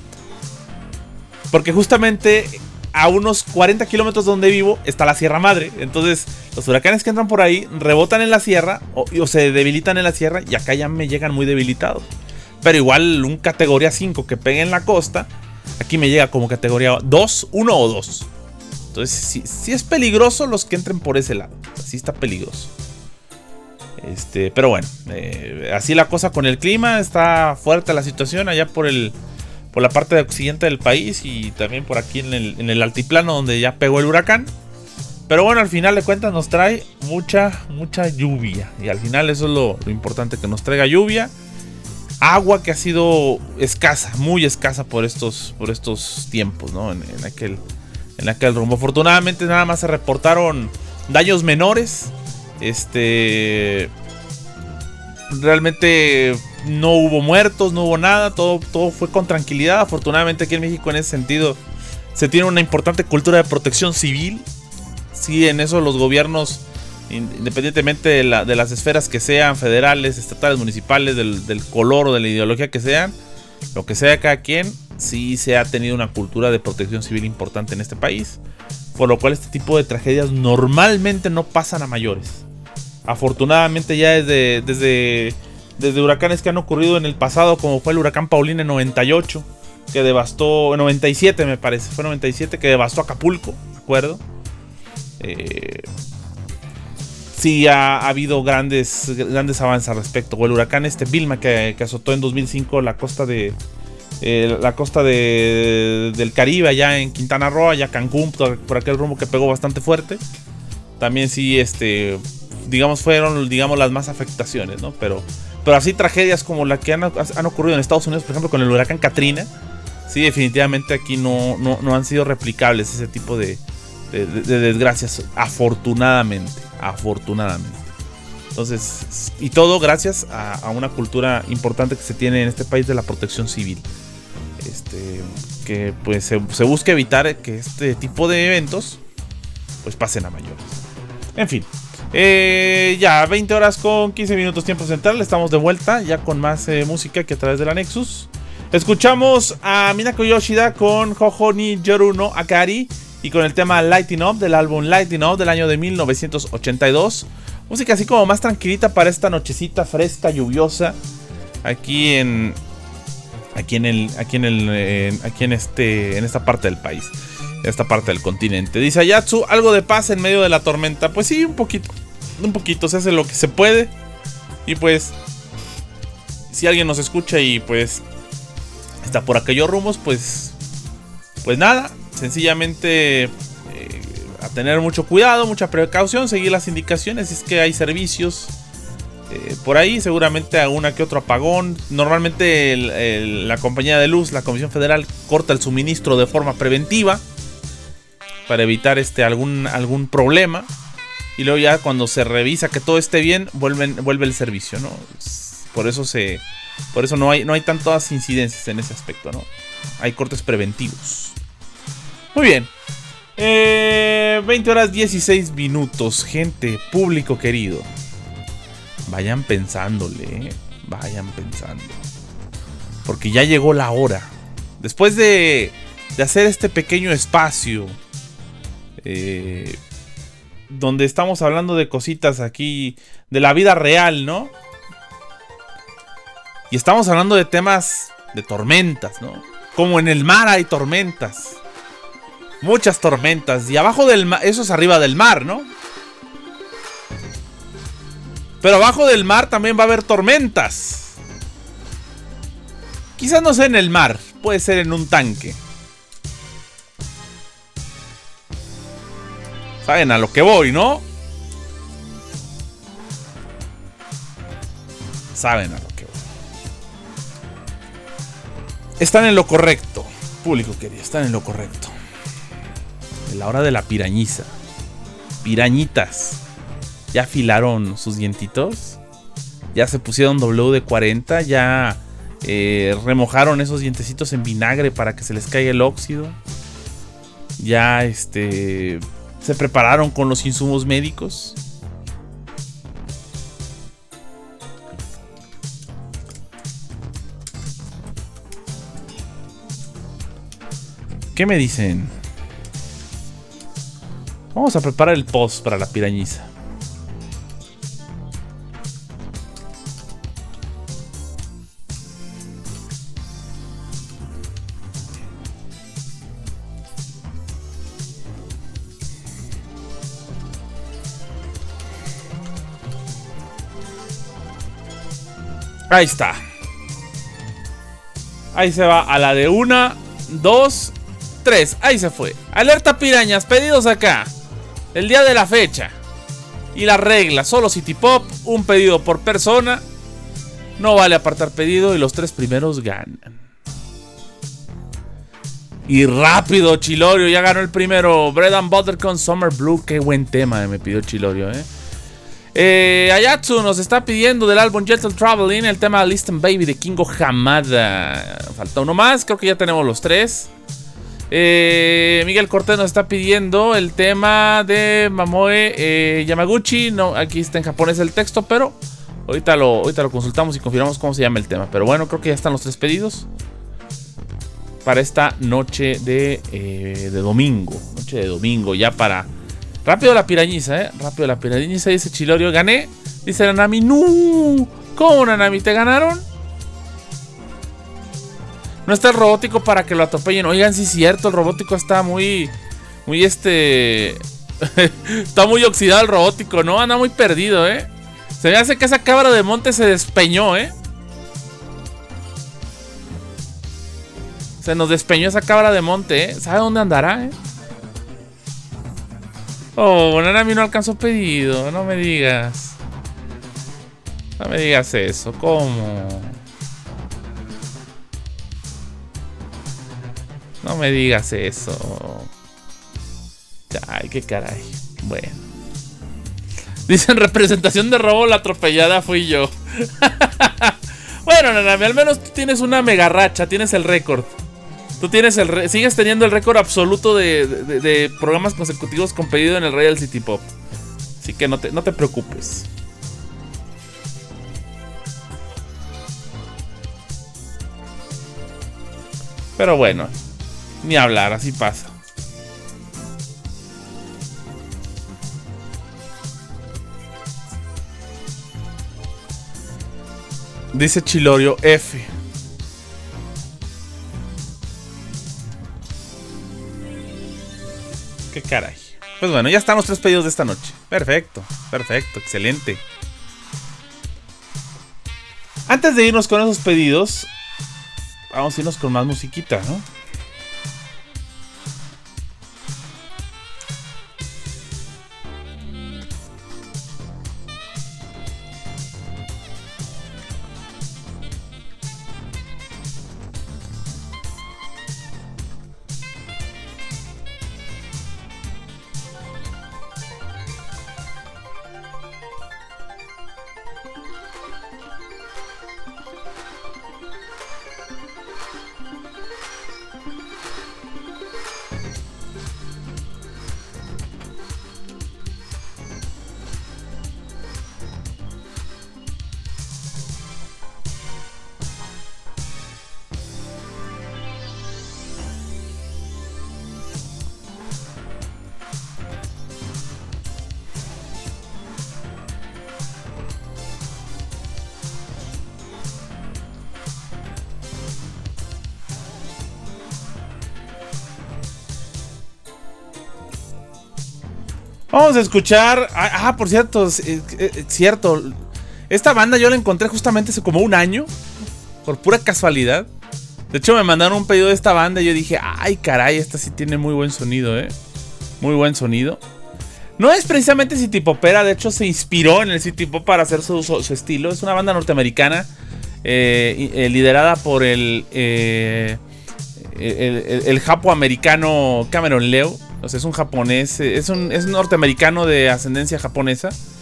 Porque justamente a unos cuarenta kilómetros de donde vivo está la Sierra Madre. Entonces los huracanes que entran por ahí rebotan en la sierra o, o se debilitan en la sierra, y acá ya me llegan muy debilitados. Pero igual un categoría cinco que pegue en la costa, aquí me llega como categoría dos, uno o dos. Entonces sí, sí es peligroso los que entren por ese lado. Así está peligroso. Este, pero bueno, eh, así la cosa con el clima. Está fuerte la situación allá por el por la parte de occidente del país, y también por aquí en el, en el altiplano donde ya pegó el huracán. Pero bueno, al final de cuentas nos trae mucha, mucha lluvia. Y al final eso es lo, lo importante, que nos traiga lluvia. Agua que ha sido escasa, muy escasa por estos, por estos tiempos, ¿no? En, en, aquel, en aquel rumbo. Afortunadamente nada más se reportaron daños menores. Este... Realmente no hubo muertos, no hubo nada, todo, todo fue con tranquilidad. Afortunadamente aquí en México en ese sentido se tiene una importante cultura de protección civil. Sí, en eso los gobiernos, independientemente de, la, de las esferas que sean, federales, estatales, municipales, del, del color o de la ideología que sean, lo que sea cada quien, sí se ha tenido una cultura de protección civil importante en este país. Por lo cual este tipo de tragedias normalmente no pasan a mayores. Afortunadamente ya desde, desde, desde huracanes que han ocurrido en el pasado, como fue el huracán Paulina en noventa y ocho, que devastó, noventa y siete me parece, fue noventa y siete, que devastó Acapulco, ¿de acuerdo? Eh, sí ha, ha habido grandes, grandes avances al respecto. O el huracán este Vilma que, que azotó en dos mil cinco la costa de eh, la costa de, del Caribe, allá en Quintana Roo, allá Cancún, por, por aquel rumbo que pegó bastante fuerte. También sí, este... digamos, fueron, digamos, las más afectaciones, ¿no? Pero, pero así tragedias como la que han, han ocurrido en Estados Unidos, por ejemplo, con el huracán Katrina, sí, definitivamente aquí no, no, no han sido replicables ese tipo de, de, de, de desgracias, afortunadamente, afortunadamente. Entonces, y todo gracias a, a una cultura importante que se tiene en este país de la protección civil. Este, que pues se, se busca evitar que este tipo de eventos pues pasen a mayores. En fin. Eh, ya, veinte horas con quince minutos tiempo central. Estamos de vuelta ya con más eh, música que a través de la Nexus. Escuchamos a Minako Yoshida con Hoho ni Yoru no Akari y con el tema Lighting Up del álbum Lighting Up del año de mil novecientos ochenta y dos. Música así como más tranquilita para esta nochecita fresca, lluviosa aquí en aquí en el aquí en el eh, aquí en este en esta parte del país. Esta parte del continente. Dice Ayatsu, algo de paz en medio de la tormenta. Pues sí, un poquito. Un poquito, se hace lo que se puede. Y pues, si alguien nos escucha y pues está por aquellos rumos, pues Pues nada, sencillamente eh, a tener mucho cuidado, mucha precaución, seguir las indicaciones. Si es que hay servicios eh, por ahí, seguramente alguna que otro apagón. Normalmente el, el, la compañía de luz, la Comisión Federal, corta el suministro de forma preventiva para evitar este algún, algún problema. Y luego ya cuando se revisa que todo esté bien, vuelven, vuelve el servicio, ¿no? Por eso se, por eso no hay, no hay tantas incidencias en ese aspecto, ¿no? Hay cortes preventivos. Muy bien. Eh, veinte horas dieciséis minutos, gente, público querido. Vayan pensándole, ¿eh? Vayan pensando. Porque ya llegó la hora. Después de, de hacer este pequeño espacio, eh, donde estamos hablando de cositas aquí, de la vida real, ¿no? Y estamos hablando de temas de tormentas, ¿no? Como en el mar hay tormentas. Muchas tormentas. Y abajo del mar, eso es arriba del mar, ¿no? Pero abajo del mar también va a haber tormentas. Quizás no sea en el mar, puede ser en un tanque. Saben a lo que voy, ¿no? Saben a lo que voy. Están en lo correcto, público querido, están en lo correcto. En la hora de la pirañiza. Pirañitas. ¿Ya afilaron sus dientitos? Ya se pusieron W D cuarenta, ya eh, remojaron esos dientecitos en vinagre para que se les caiga el óxido. Ya este se prepararon con los insumos médicos. ¿Qué me dicen? Vamos a preparar el post para la pirañiza. Ahí está. Ahí se va a la de una, dos, tres. Ahí se fue. Alerta pirañas, pedidos acá. El día de la fecha. Y la regla, solo City Pop, un pedido por persona. No vale apartar pedido y los tres primeros ganan. Y rápido, Chilorio, ya ganó el primero. Bread and Butter con Summer Blue. Qué buen tema me pidió Chilorio, eh. Eh, Ayatsu nos está pidiendo del álbum Gentle Traveling el tema Listen Baby de Kingo Hamada. Falta uno más, creo que ya tenemos los tres. eh, Miguel Cortés nos está pidiendo el tema de Mamoe eh, Yamaguchi. No, aquí está en japonés el texto, pero ahorita lo, ahorita lo consultamos y confirmamos cómo se llama el tema. Pero bueno, creo que ya están los tres pedidos para esta noche de, eh, de domingo. Noche de domingo, ya para... Rápido la pirañiza, eh. Rápido la pirañiza, dice Chilorio. Gané. Dice Nanami. ¡No! ¿Cómo, Nanami? ¿Te ganaron? No está el robótico para que lo atropellen. Oigan, sí es cierto. El robótico está muy... Muy este... está muy oxidado el robótico, ¿no? Anda muy perdido, eh. Se me hace que esa cabra de monte se despeñó, eh. Se nos despeñó esa cabra de monte, eh. ¿Sabe dónde andará, eh? Oh, Nanami no alcanzó pedido. No me digas. No me digas eso. ¿Cómo? No me digas eso. Ay, qué caray. Bueno. Dicen representación de robo, la atropellada fui yo. Bueno, Nanami, al menos tú tienes una mega racha. Tienes el récord. Tú tienes el re- sigues teniendo el récord absoluto de, de, de programas consecutivos con pedido en el Rey del City Pop. Así que no te, no te preocupes. Pero bueno, ni hablar, así pasa. Dice Chilorio F. Qué caray. Pues bueno, ya están los tres pedidos de esta noche. Perfecto, perfecto, excelente. Antes de irnos con esos pedidos, vamos a irnos con más musiquita, ¿no? Vamos a escuchar. Ah, ah por cierto, es, es, es cierto. Esta banda yo la encontré justamente hace como un año. Por pura casualidad. De hecho, me mandaron un pedido de esta banda y yo dije, ay, caray, esta sí tiene muy buen sonido, eh. Muy buen sonido. No es precisamente City Popera, de hecho se inspiró en el City Pop para hacer su, su, su estilo. Es una banda norteamericana eh, eh, liderada por el, eh, el, el, el japoamericano Cameron Leo. O sea, es un japonés, es un, es un norteamericano de ascendencia japonesa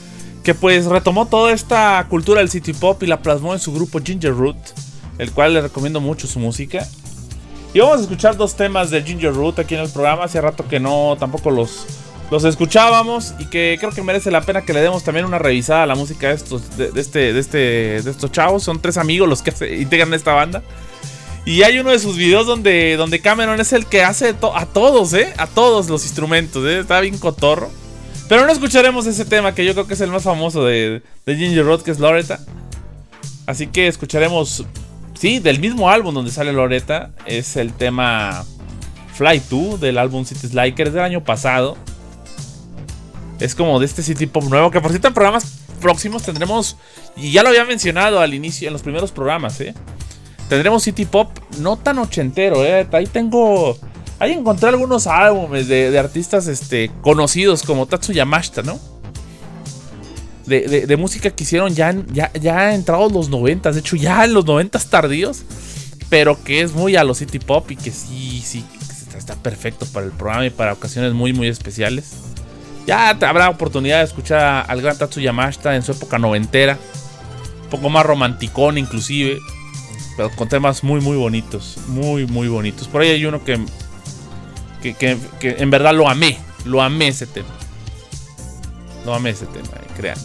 que pues retomó toda esta cultura del city pop y la plasmó en su grupo Ginger Root, el cual le recomiendo mucho su música. Y vamos a escuchar dos temas de Ginger Root aquí en el programa. Hace rato que no, tampoco los, los escuchábamos, y que creo que merece la pena que le demos también una revisada a la música de estos, de, de este, de este, de estos chavos. Son tres amigos los que hace, integran esta banda. Y hay uno de sus videos donde, donde Cameron es el que hace to- a todos, ¿eh? A todos los instrumentos, ¿eh? Está bien cotorro. Pero no escucharemos ese tema, que yo creo que es el más famoso de, de Ginger Root, que es Loretta. Así que escucharemos, sí, del mismo álbum donde sale Loretta. Es el tema Fly two del álbum City Slicker, es del año pasado. Es como de este city pop nuevo, que por cierto en programas próximos tendremos, y ya lo había mencionado al inicio, en los primeros programas, ¿eh? Tendremos city pop no tan ochentero, ¿eh? Ahí tengo... Ahí encontré algunos álbumes de, de artistas este, conocidos como Tatsuya Yamashita, ¿no? De, de, de música que hicieron ya, ya, ya entrados los noventas, de hecho ya en los noventas tardíos, pero que es muy a los city pop y que sí, sí, está, está perfecto para el programa y para ocasiones muy, muy especiales. Ya te habrá oportunidad de escuchar al gran Tatsuya Yamashita en su época noventera, un poco más romanticón inclusive, pero con temas muy, muy bonitos, muy, muy bonitos. Por ahí hay uno que... Que, que, que en verdad lo amé. Lo amé ese tema. Lo amé ese tema, eh, créanme.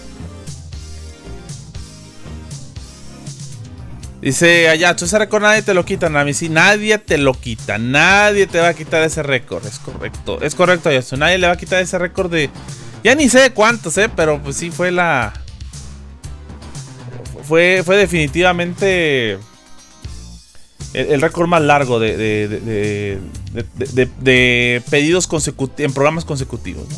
Dice Ayacho, ese récord nadie te lo quita, Nami. Sí, nadie te lo quita. Nadie te va a quitar ese récord. Es correcto. Es correcto, Ayacho. Nadie le va a quitar ese récord de... Ya ni sé de cuántos, eh. Pero pues sí fue la... Fue, fue definitivamente... El, el récord más largo de, de, de, de, de, de, de pedidos consecutivos en programas consecutivos, ¿no?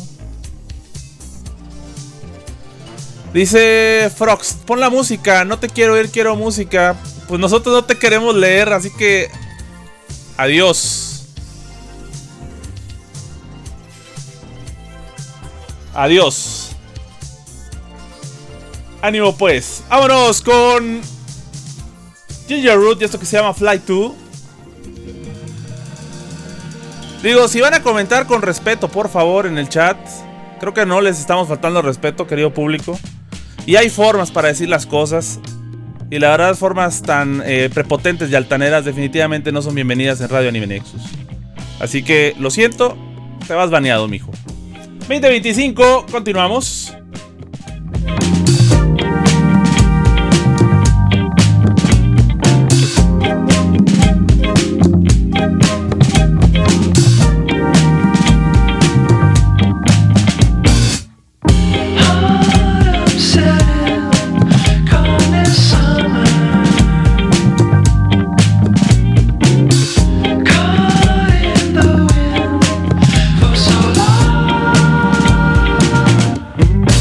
Dice Frox, pon la música, no te quiero oír, quiero música. Pues nosotros no te queremos leer, así que adiós. Adiós. Ánimo pues. Vámonos con Ginger Root y esto que se llama Fly two. Digo, si van a comentar con respeto, por favor, en el chat. Creo que no les estamos faltando respeto, querido público. Y hay formas para decir las cosas. Y la verdad, formas tan eh, prepotentes y altaneras definitivamente no son bienvenidas en Radio Anime Nexus. Así que, lo siento, te vas baneado, mijo. veinte veinticinco, continuamos. For so long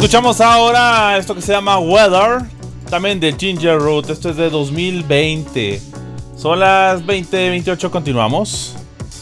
Escuchamos ahora esto que se llama Weather, también de Ginger Root. Esto es de dos mil veinte. Son las veinte veintiocho, continuamos.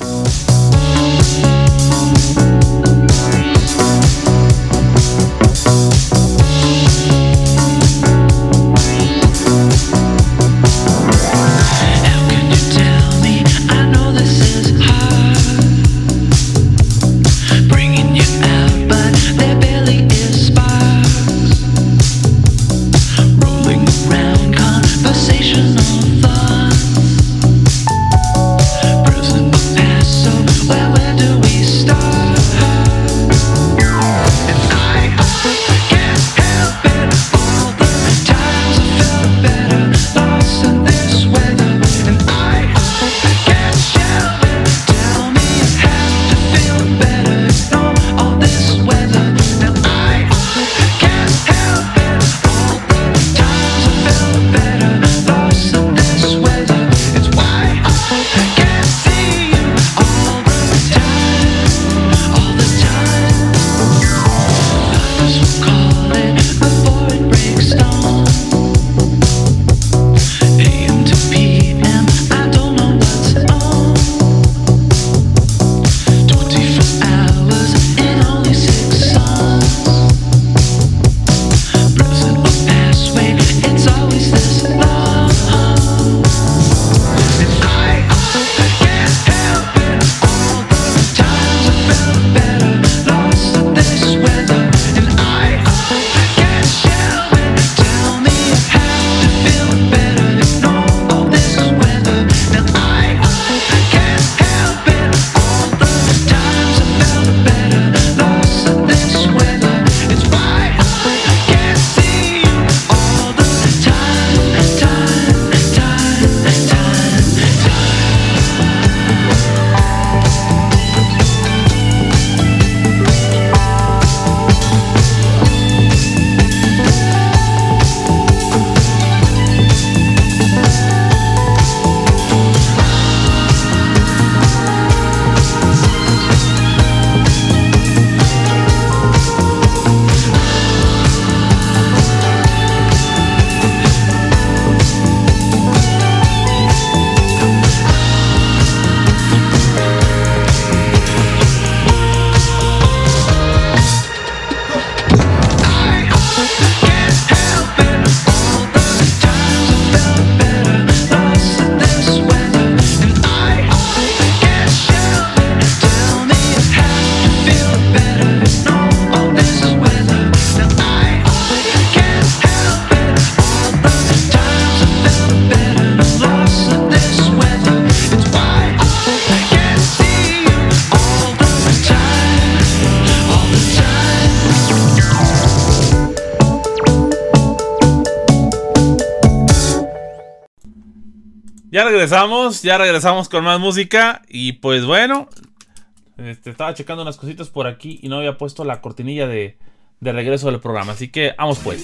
Ya regresamos, ya regresamos con más música. Y pues bueno, este, estaba checando unas cositas por aquí y no había puesto la cortinilla de, de regreso del programa. Así que vamos pues.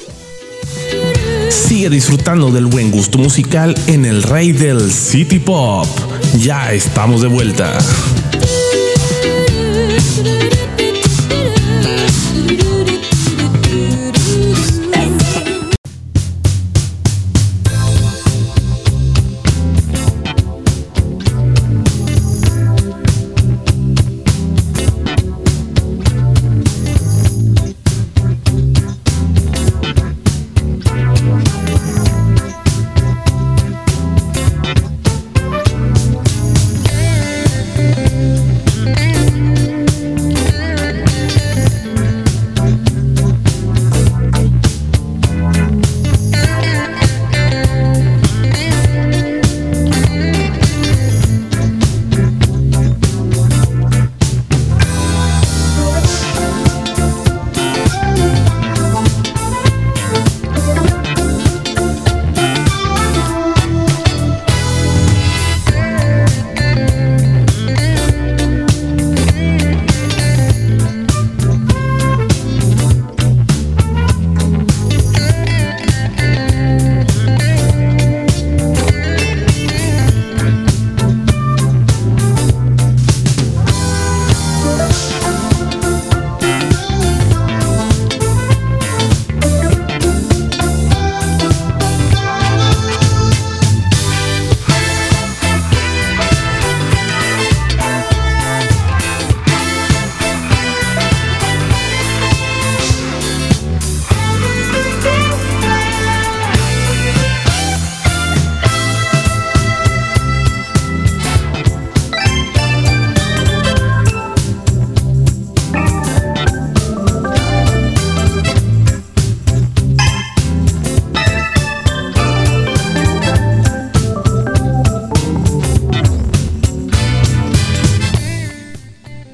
Sigue disfrutando del buen gusto musical en el Rey del City Pop. Ya estamos de vuelta.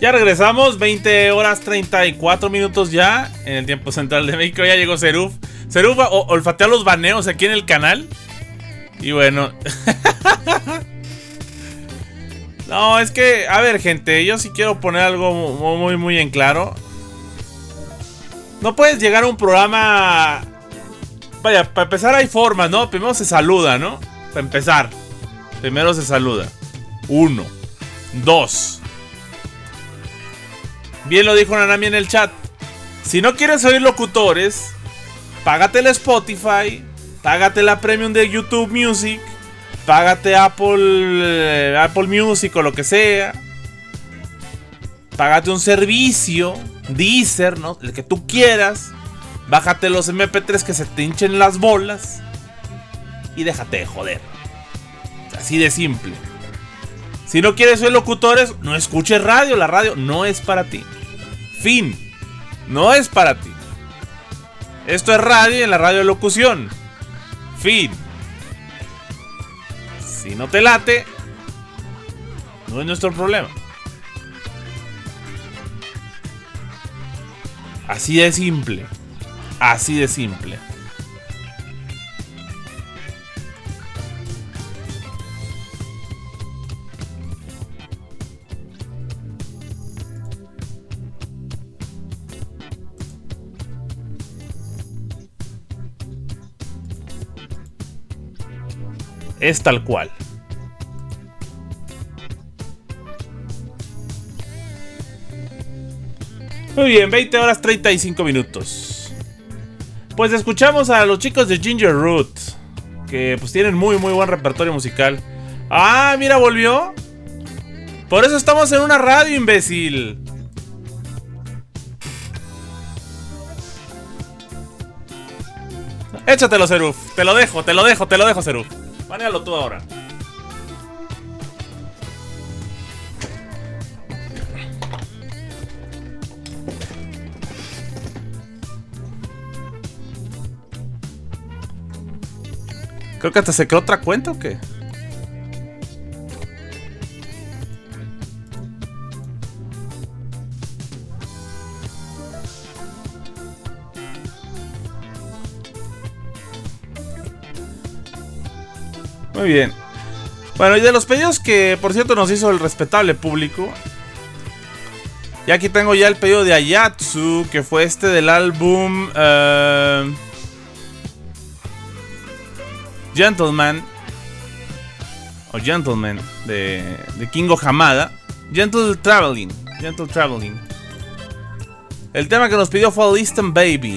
Ya regresamos, veinte horas treinta y cuatro minutos ya en el tiempo central de México. Ya llegó Seruf. Seruf o- olfatea los baneos aquí en el canal. Y bueno. No, es que, a ver, gente, yo sí quiero poner algo muy, muy, muy en claro. No puedes llegar a un programa. Vaya, para empezar hay formas, ¿no? Primero se saluda, ¿no? Para empezar. Primero se saluda. Uno. Dos. Bien lo dijo Nanami en el chat. Si no quieres oír locutores, págate el Spotify, págate la Premium de YouTube Music, págate Apple, eh, Apple Music o lo que sea. Págate un servicio, Deezer, ¿no? El que tú quieras. Bájate los eme pe tres que se te hinchen las bolas. Y déjate de joder. Así de simple. Si no quieres oír locutores, no escuches radio. La radio no es para ti. Fin. No es para ti. Esto es radio y en la radio de locución. Fin. Si no te late, no es nuestro problema. Así de simple. Así de simple. Es tal cual. Muy bien, veinte horas treinta y cinco minutos. Pues escuchamos a los chicos de Ginger Root, que pues tienen muy muy buen repertorio musical. Ah, mira, volvió. Por eso estamos en una radio, imbécil. Échatelo, Seruf. Te lo dejo, te lo dejo, te lo dejo, Seruf. Manéalo tú ahora. Creo que hasta se creó otra cuenta o qué. Muy bien. Bueno, y de los pedidos que, por cierto, nos hizo el respetable público. Y aquí tengo ya el pedido de Ayatsu, que fue este del álbum uh, Gentleman. O Gentleman, de, de Kingo Hamada. Gentle Traveling. Gentle Traveling. El tema que nos pidió fue Listen Baby.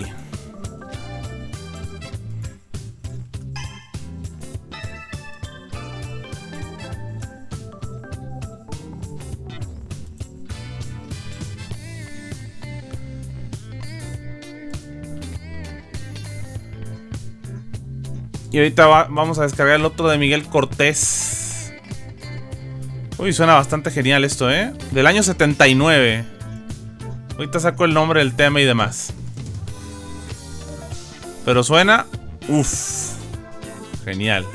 Y ahorita va, vamos a descargar el otro de Miguel Cortés. Uy, suena bastante genial esto, ¿eh? Del año setenta y nueve. Ahorita saco el nombre del tema y demás. Pero suena... Uff. Genial.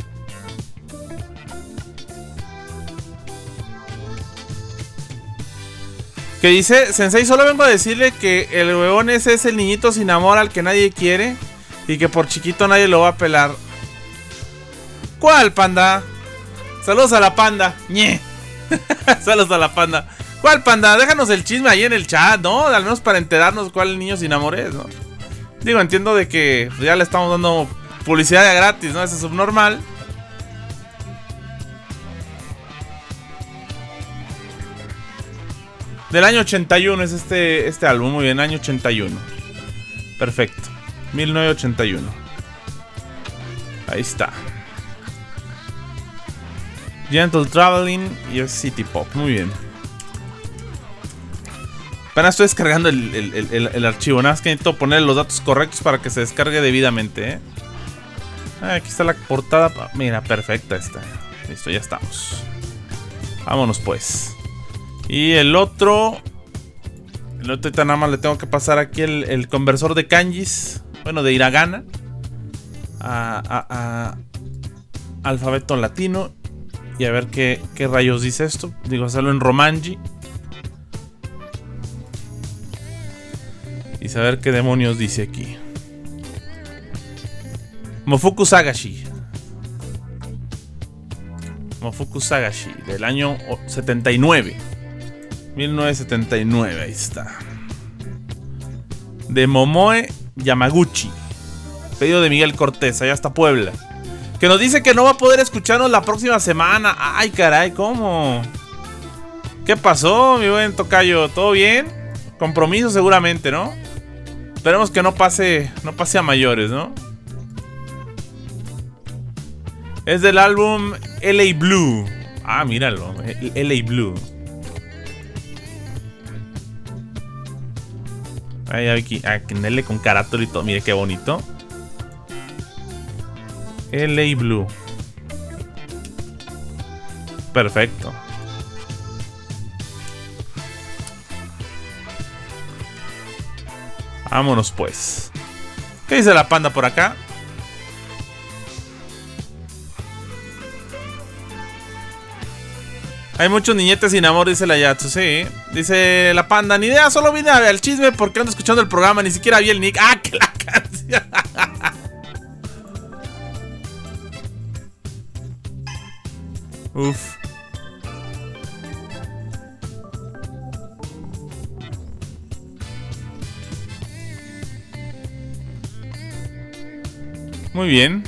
Que dice, Sensei, solo vengo a decirle que el huevón ese es el niñito sin amor al que nadie quiere. Y que por chiquito nadie lo va a pelar. ¿Cuál, panda? Saludos a la panda. Ñe. Saludos a la panda. ¿Cuál, panda? Déjanos el chisme ahí en el chat, ¿no? Al menos para enterarnos cuál niño sin amor es, ¿no? Digo, entiendo de que ya le estamos dando publicidad de gratis, ¿no? Ese es subnormal. Del año ochenta y uno es este, este álbum. Muy bien, año ochenta y uno. Perfecto. mil novecientos ochenta y uno. Ahí está. Gentle Traveling y es City Pop. Muy bien. Apenas estoy descargando el, el, el, el, el archivo. Nada más que necesito poner los datos correctos para que se descargue debidamente, ¿eh? Ah, aquí está la portada. Mira, perfecta esta. Listo, ya estamos. Vámonos pues. Y el otro... El otro nada más le tengo que pasar aquí el, el conversor de kanjis. Bueno, de hiragana. A, a, a alfabeto latino. Y a ver qué, qué rayos dice esto. Digo, hacerlo en romanji. Y saber qué demonios dice aquí. Mofuku Sagashi. Mofuku Sagashi, del año setenta y nueve. mil novecientos setenta y nueve, ahí está. De Momoe Yamaguchi. Pedido de Miguel Cortés, allá hasta Puebla. Que nos dice que no va a poder escucharnos la próxima semana. Ay, caray, ¿cómo? ¿Qué pasó, mi buen tocayo? ¿Todo bien? Compromiso seguramente, ¿no? Esperemos que no pase, no pase a mayores, ¿no? Es del álbum L A Blue. Ah, míralo, L A Blue. Ahí aquí, aquí en L con carátula y todo. Mire qué bonito. L A Blue. Perfecto. Vámonos pues. ¿Qué dice la panda por acá? Hay muchos niñetes sin amor, dice la Yatsu, sí. Dice la panda, ni idea, solo vine al chisme porque ando escuchando el programa, ni siquiera vi el nick. ¡Ah, que la canción! Uf. Muy bien.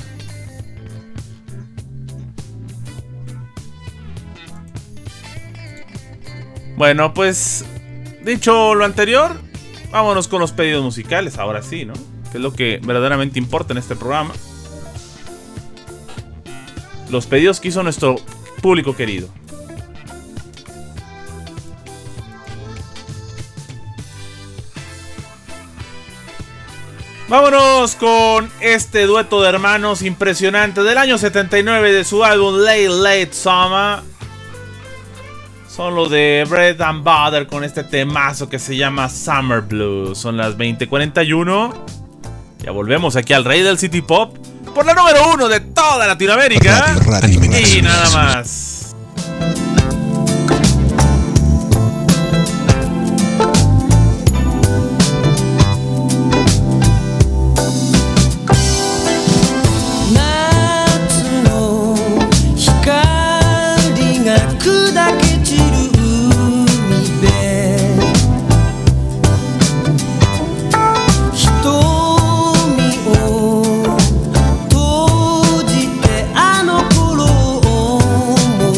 Bueno, pues dicho lo anterior, vámonos con los pedidos musicales, ahora sí, ¿no? Que es lo que verdaderamente importa en este programa. Los pedidos que hizo nuestro público querido. Vámonos con este dueto de hermanos impresionante del año setenta y nueve de su álbum Late Late Summer. Son los de Bread and Butter con este temazo que se llama Summer Blues. Son las veinte cuarenta y uno. Ya volvemos aquí al rey del City Pop por la número uno de toda Latinoamérica. Radio, radio, y nada más. Oh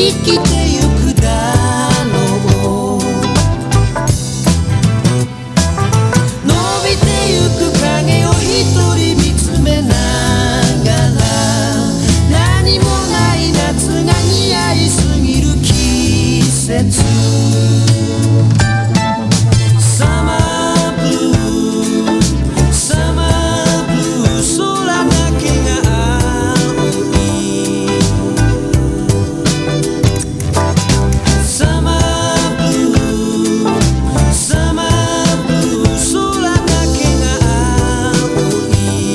きてゆくだろう伸びてゆく影を一人見つめながら何もない夏が似合いすぎる季節サマーブルーサマーブルー空だけが青いサマーブルーサマーブルー空だけが青い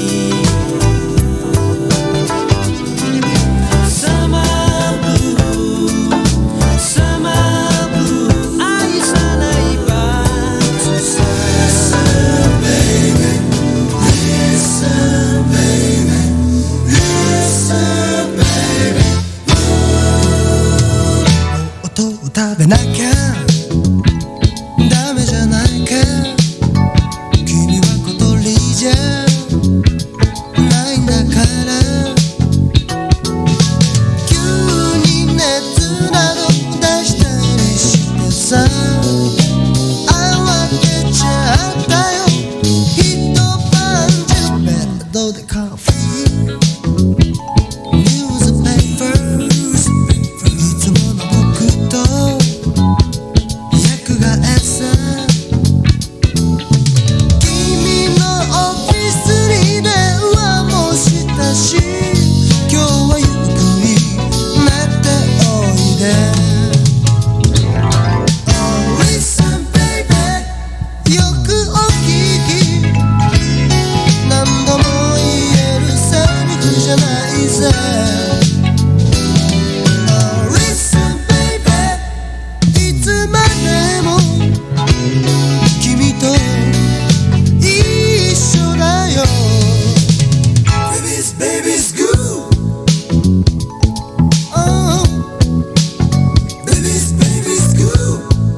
サマーブルーサマーブルー愛さないバックさ Listen baby Listen baby Listen baby 音を食べなきゃダメじゃないか君は小鳥じゃないんだから急に熱など出したりしてさ慌てちゃったよ一晩中ベッドでコーヒーニュースペーパーいつもの僕と役がえさ君のオフィスに電話もしたし今日はゆっくり寝ておいで Oh listen baby よくお聞き何度も言えるセリフじゃないぜ Oh listen baby いつまでも君と一緒だよ Baby's baby's good Oh Baby's baby's good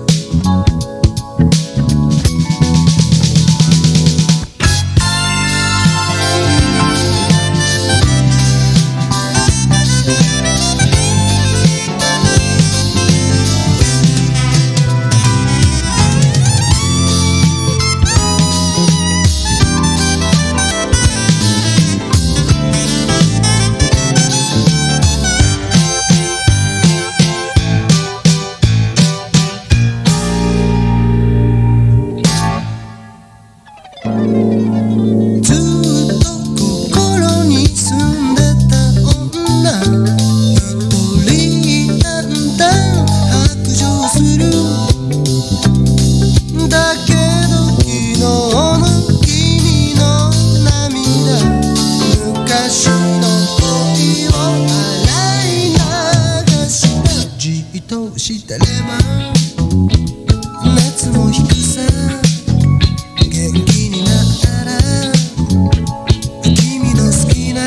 ずっと心に住んでた女一人だんだん白状するだけど昨日の君の涙昔の恋を洗い流したじっとしてれば熱も引くさ元気になったら君の好きな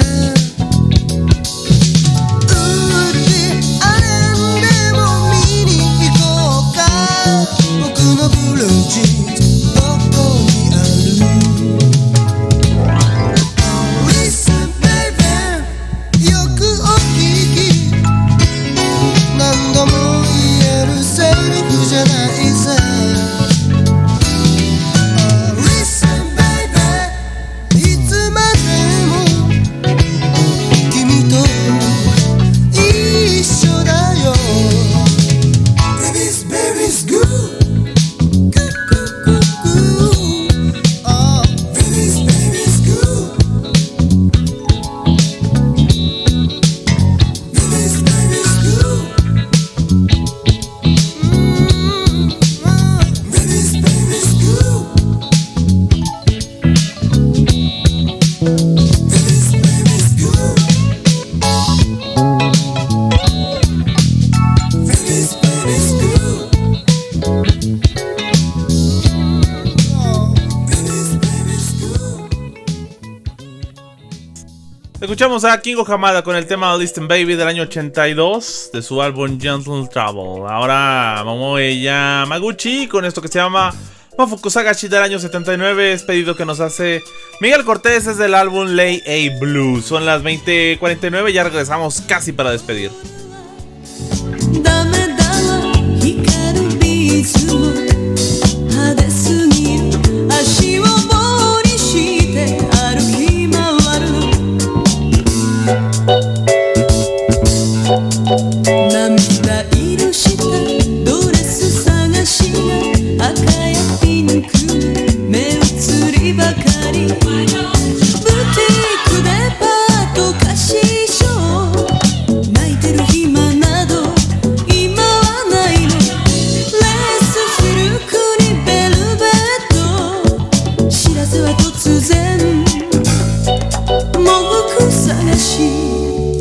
ウッディアレンでも見に行こうか僕のブルージーズどこにある Listen baby よくお聞き何度も言えるセリフじゃないぜListen baby いつまでも君と一緒だよ Baby's baby's good Good good good good Oh Baby's baby's good Baby's baby's good Mm, oh, Baby's baby's good Baby's baby's good Baby's baby's good Oh Baby's baby's good Escuchamos a Kingo Hamada con el tema Listen Baby del año ochenta y dos de su álbum Gentle Trouble. Ahora Momoe Yamaguchi con esto que se llama Mafuku Sagashi del año setenta y nueve. Es pedido que nos hace Miguel Cortés, es del álbum Lay A Blue. Son las veinte cuarenta y nueve, ya regresamos casi para despedir. ダメだわ光るビーズも派手すぎる足を棒にして歩き回るの涙色したドレス探しが赤やピンク目移りばかりブティックでパート貸しショー泣いてる暇など今はないのレースシルクにベルベット知らせは突然もう服探し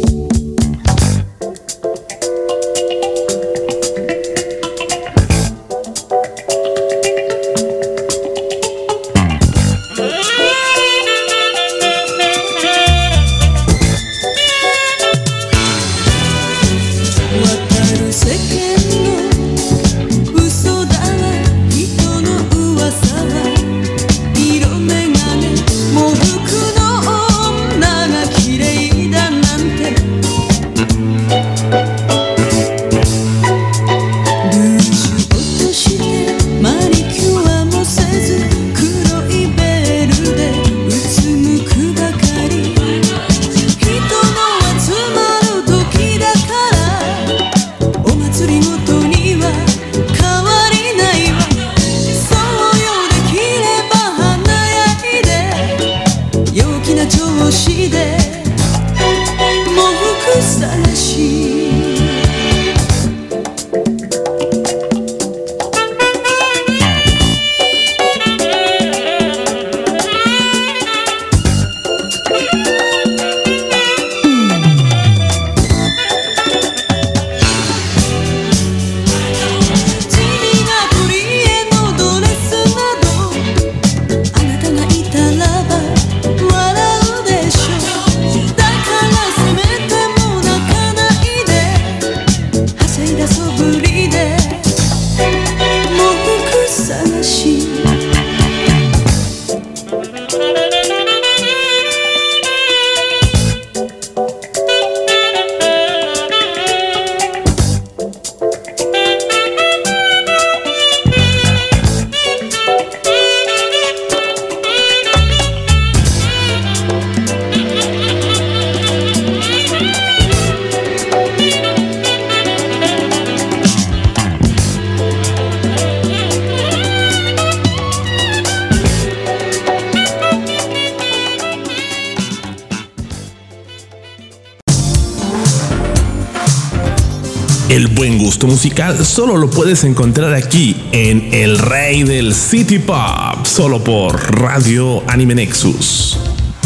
El buen gusto musical solo lo puedes encontrar aquí en El Rey del City Pop, solo por Radio Anime Nexus.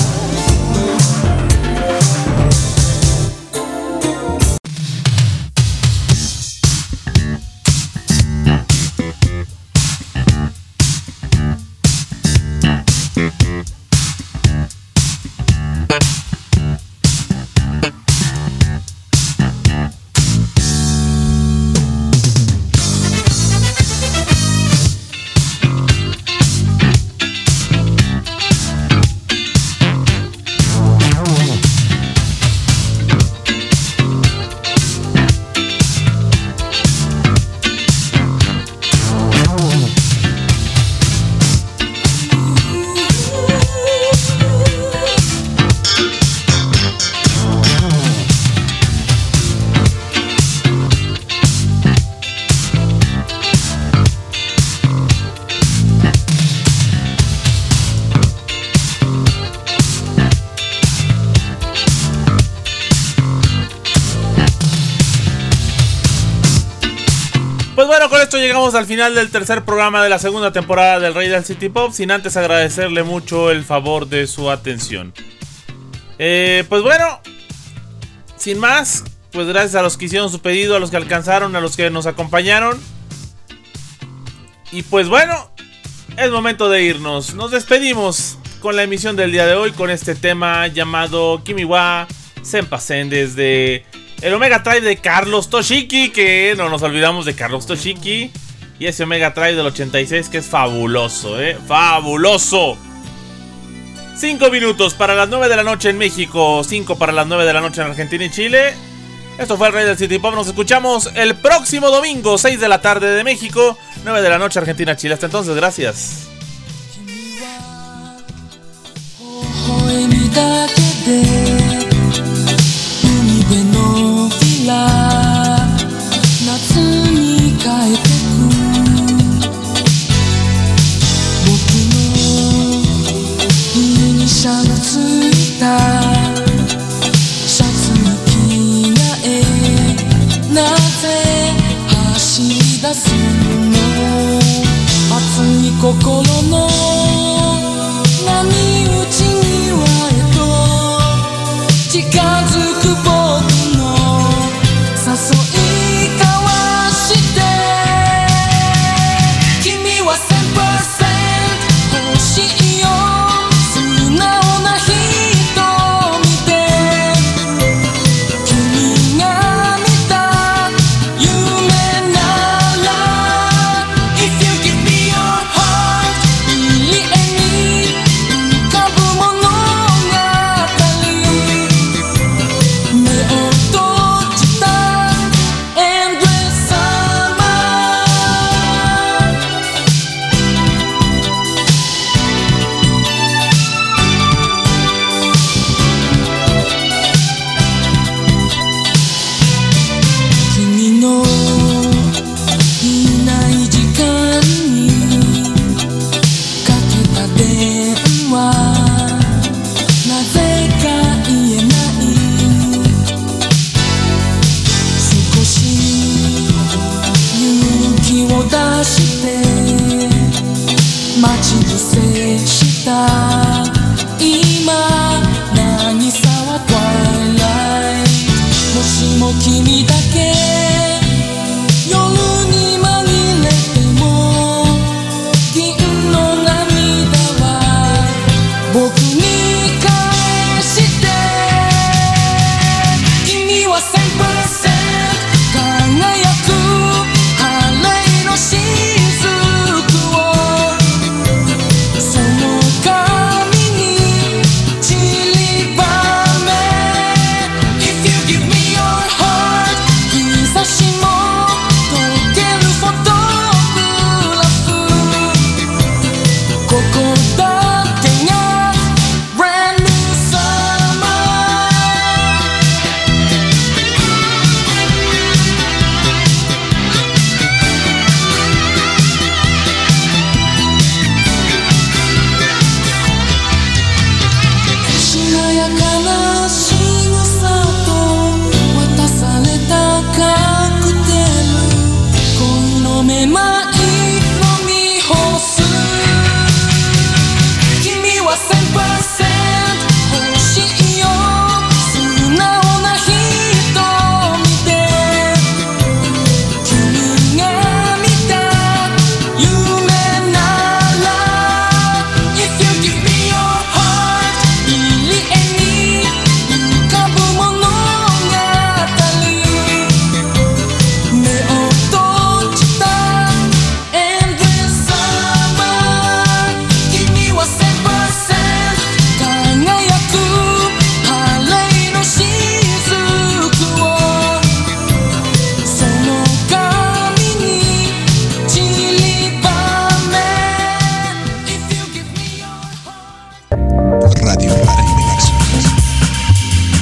Pues bueno, con esto llegamos al final del tercer programa de la segunda temporada del Rey del City Pop, sin antes agradecerle mucho el favor de su atención. Eh, pues bueno, sin más, pues gracias a los que hicieron su pedido, a los que alcanzaron, a los que nos acompañaron. Y pues bueno, es momento de irnos. Nos despedimos con la emisión del día de hoy con este tema llamado Kimi wa Senpasen desde el Omega Drive de Carlos Toshiki, que no nos olvidamos de Carlos Toshiki. Y ese Omega Drive del ochenta y seis que es fabuloso, eh, fabuloso. cinco minutos para las nueve de la noche en México, cinco para las nueve de la noche en Argentina y Chile. Esto fue el Rey del City Pop. Nos escuchamos el próximo domingo, seis de la tarde de México, nueve de la noche Argentina, Chile. Hasta entonces, gracias. なぜ走り出すの熱い心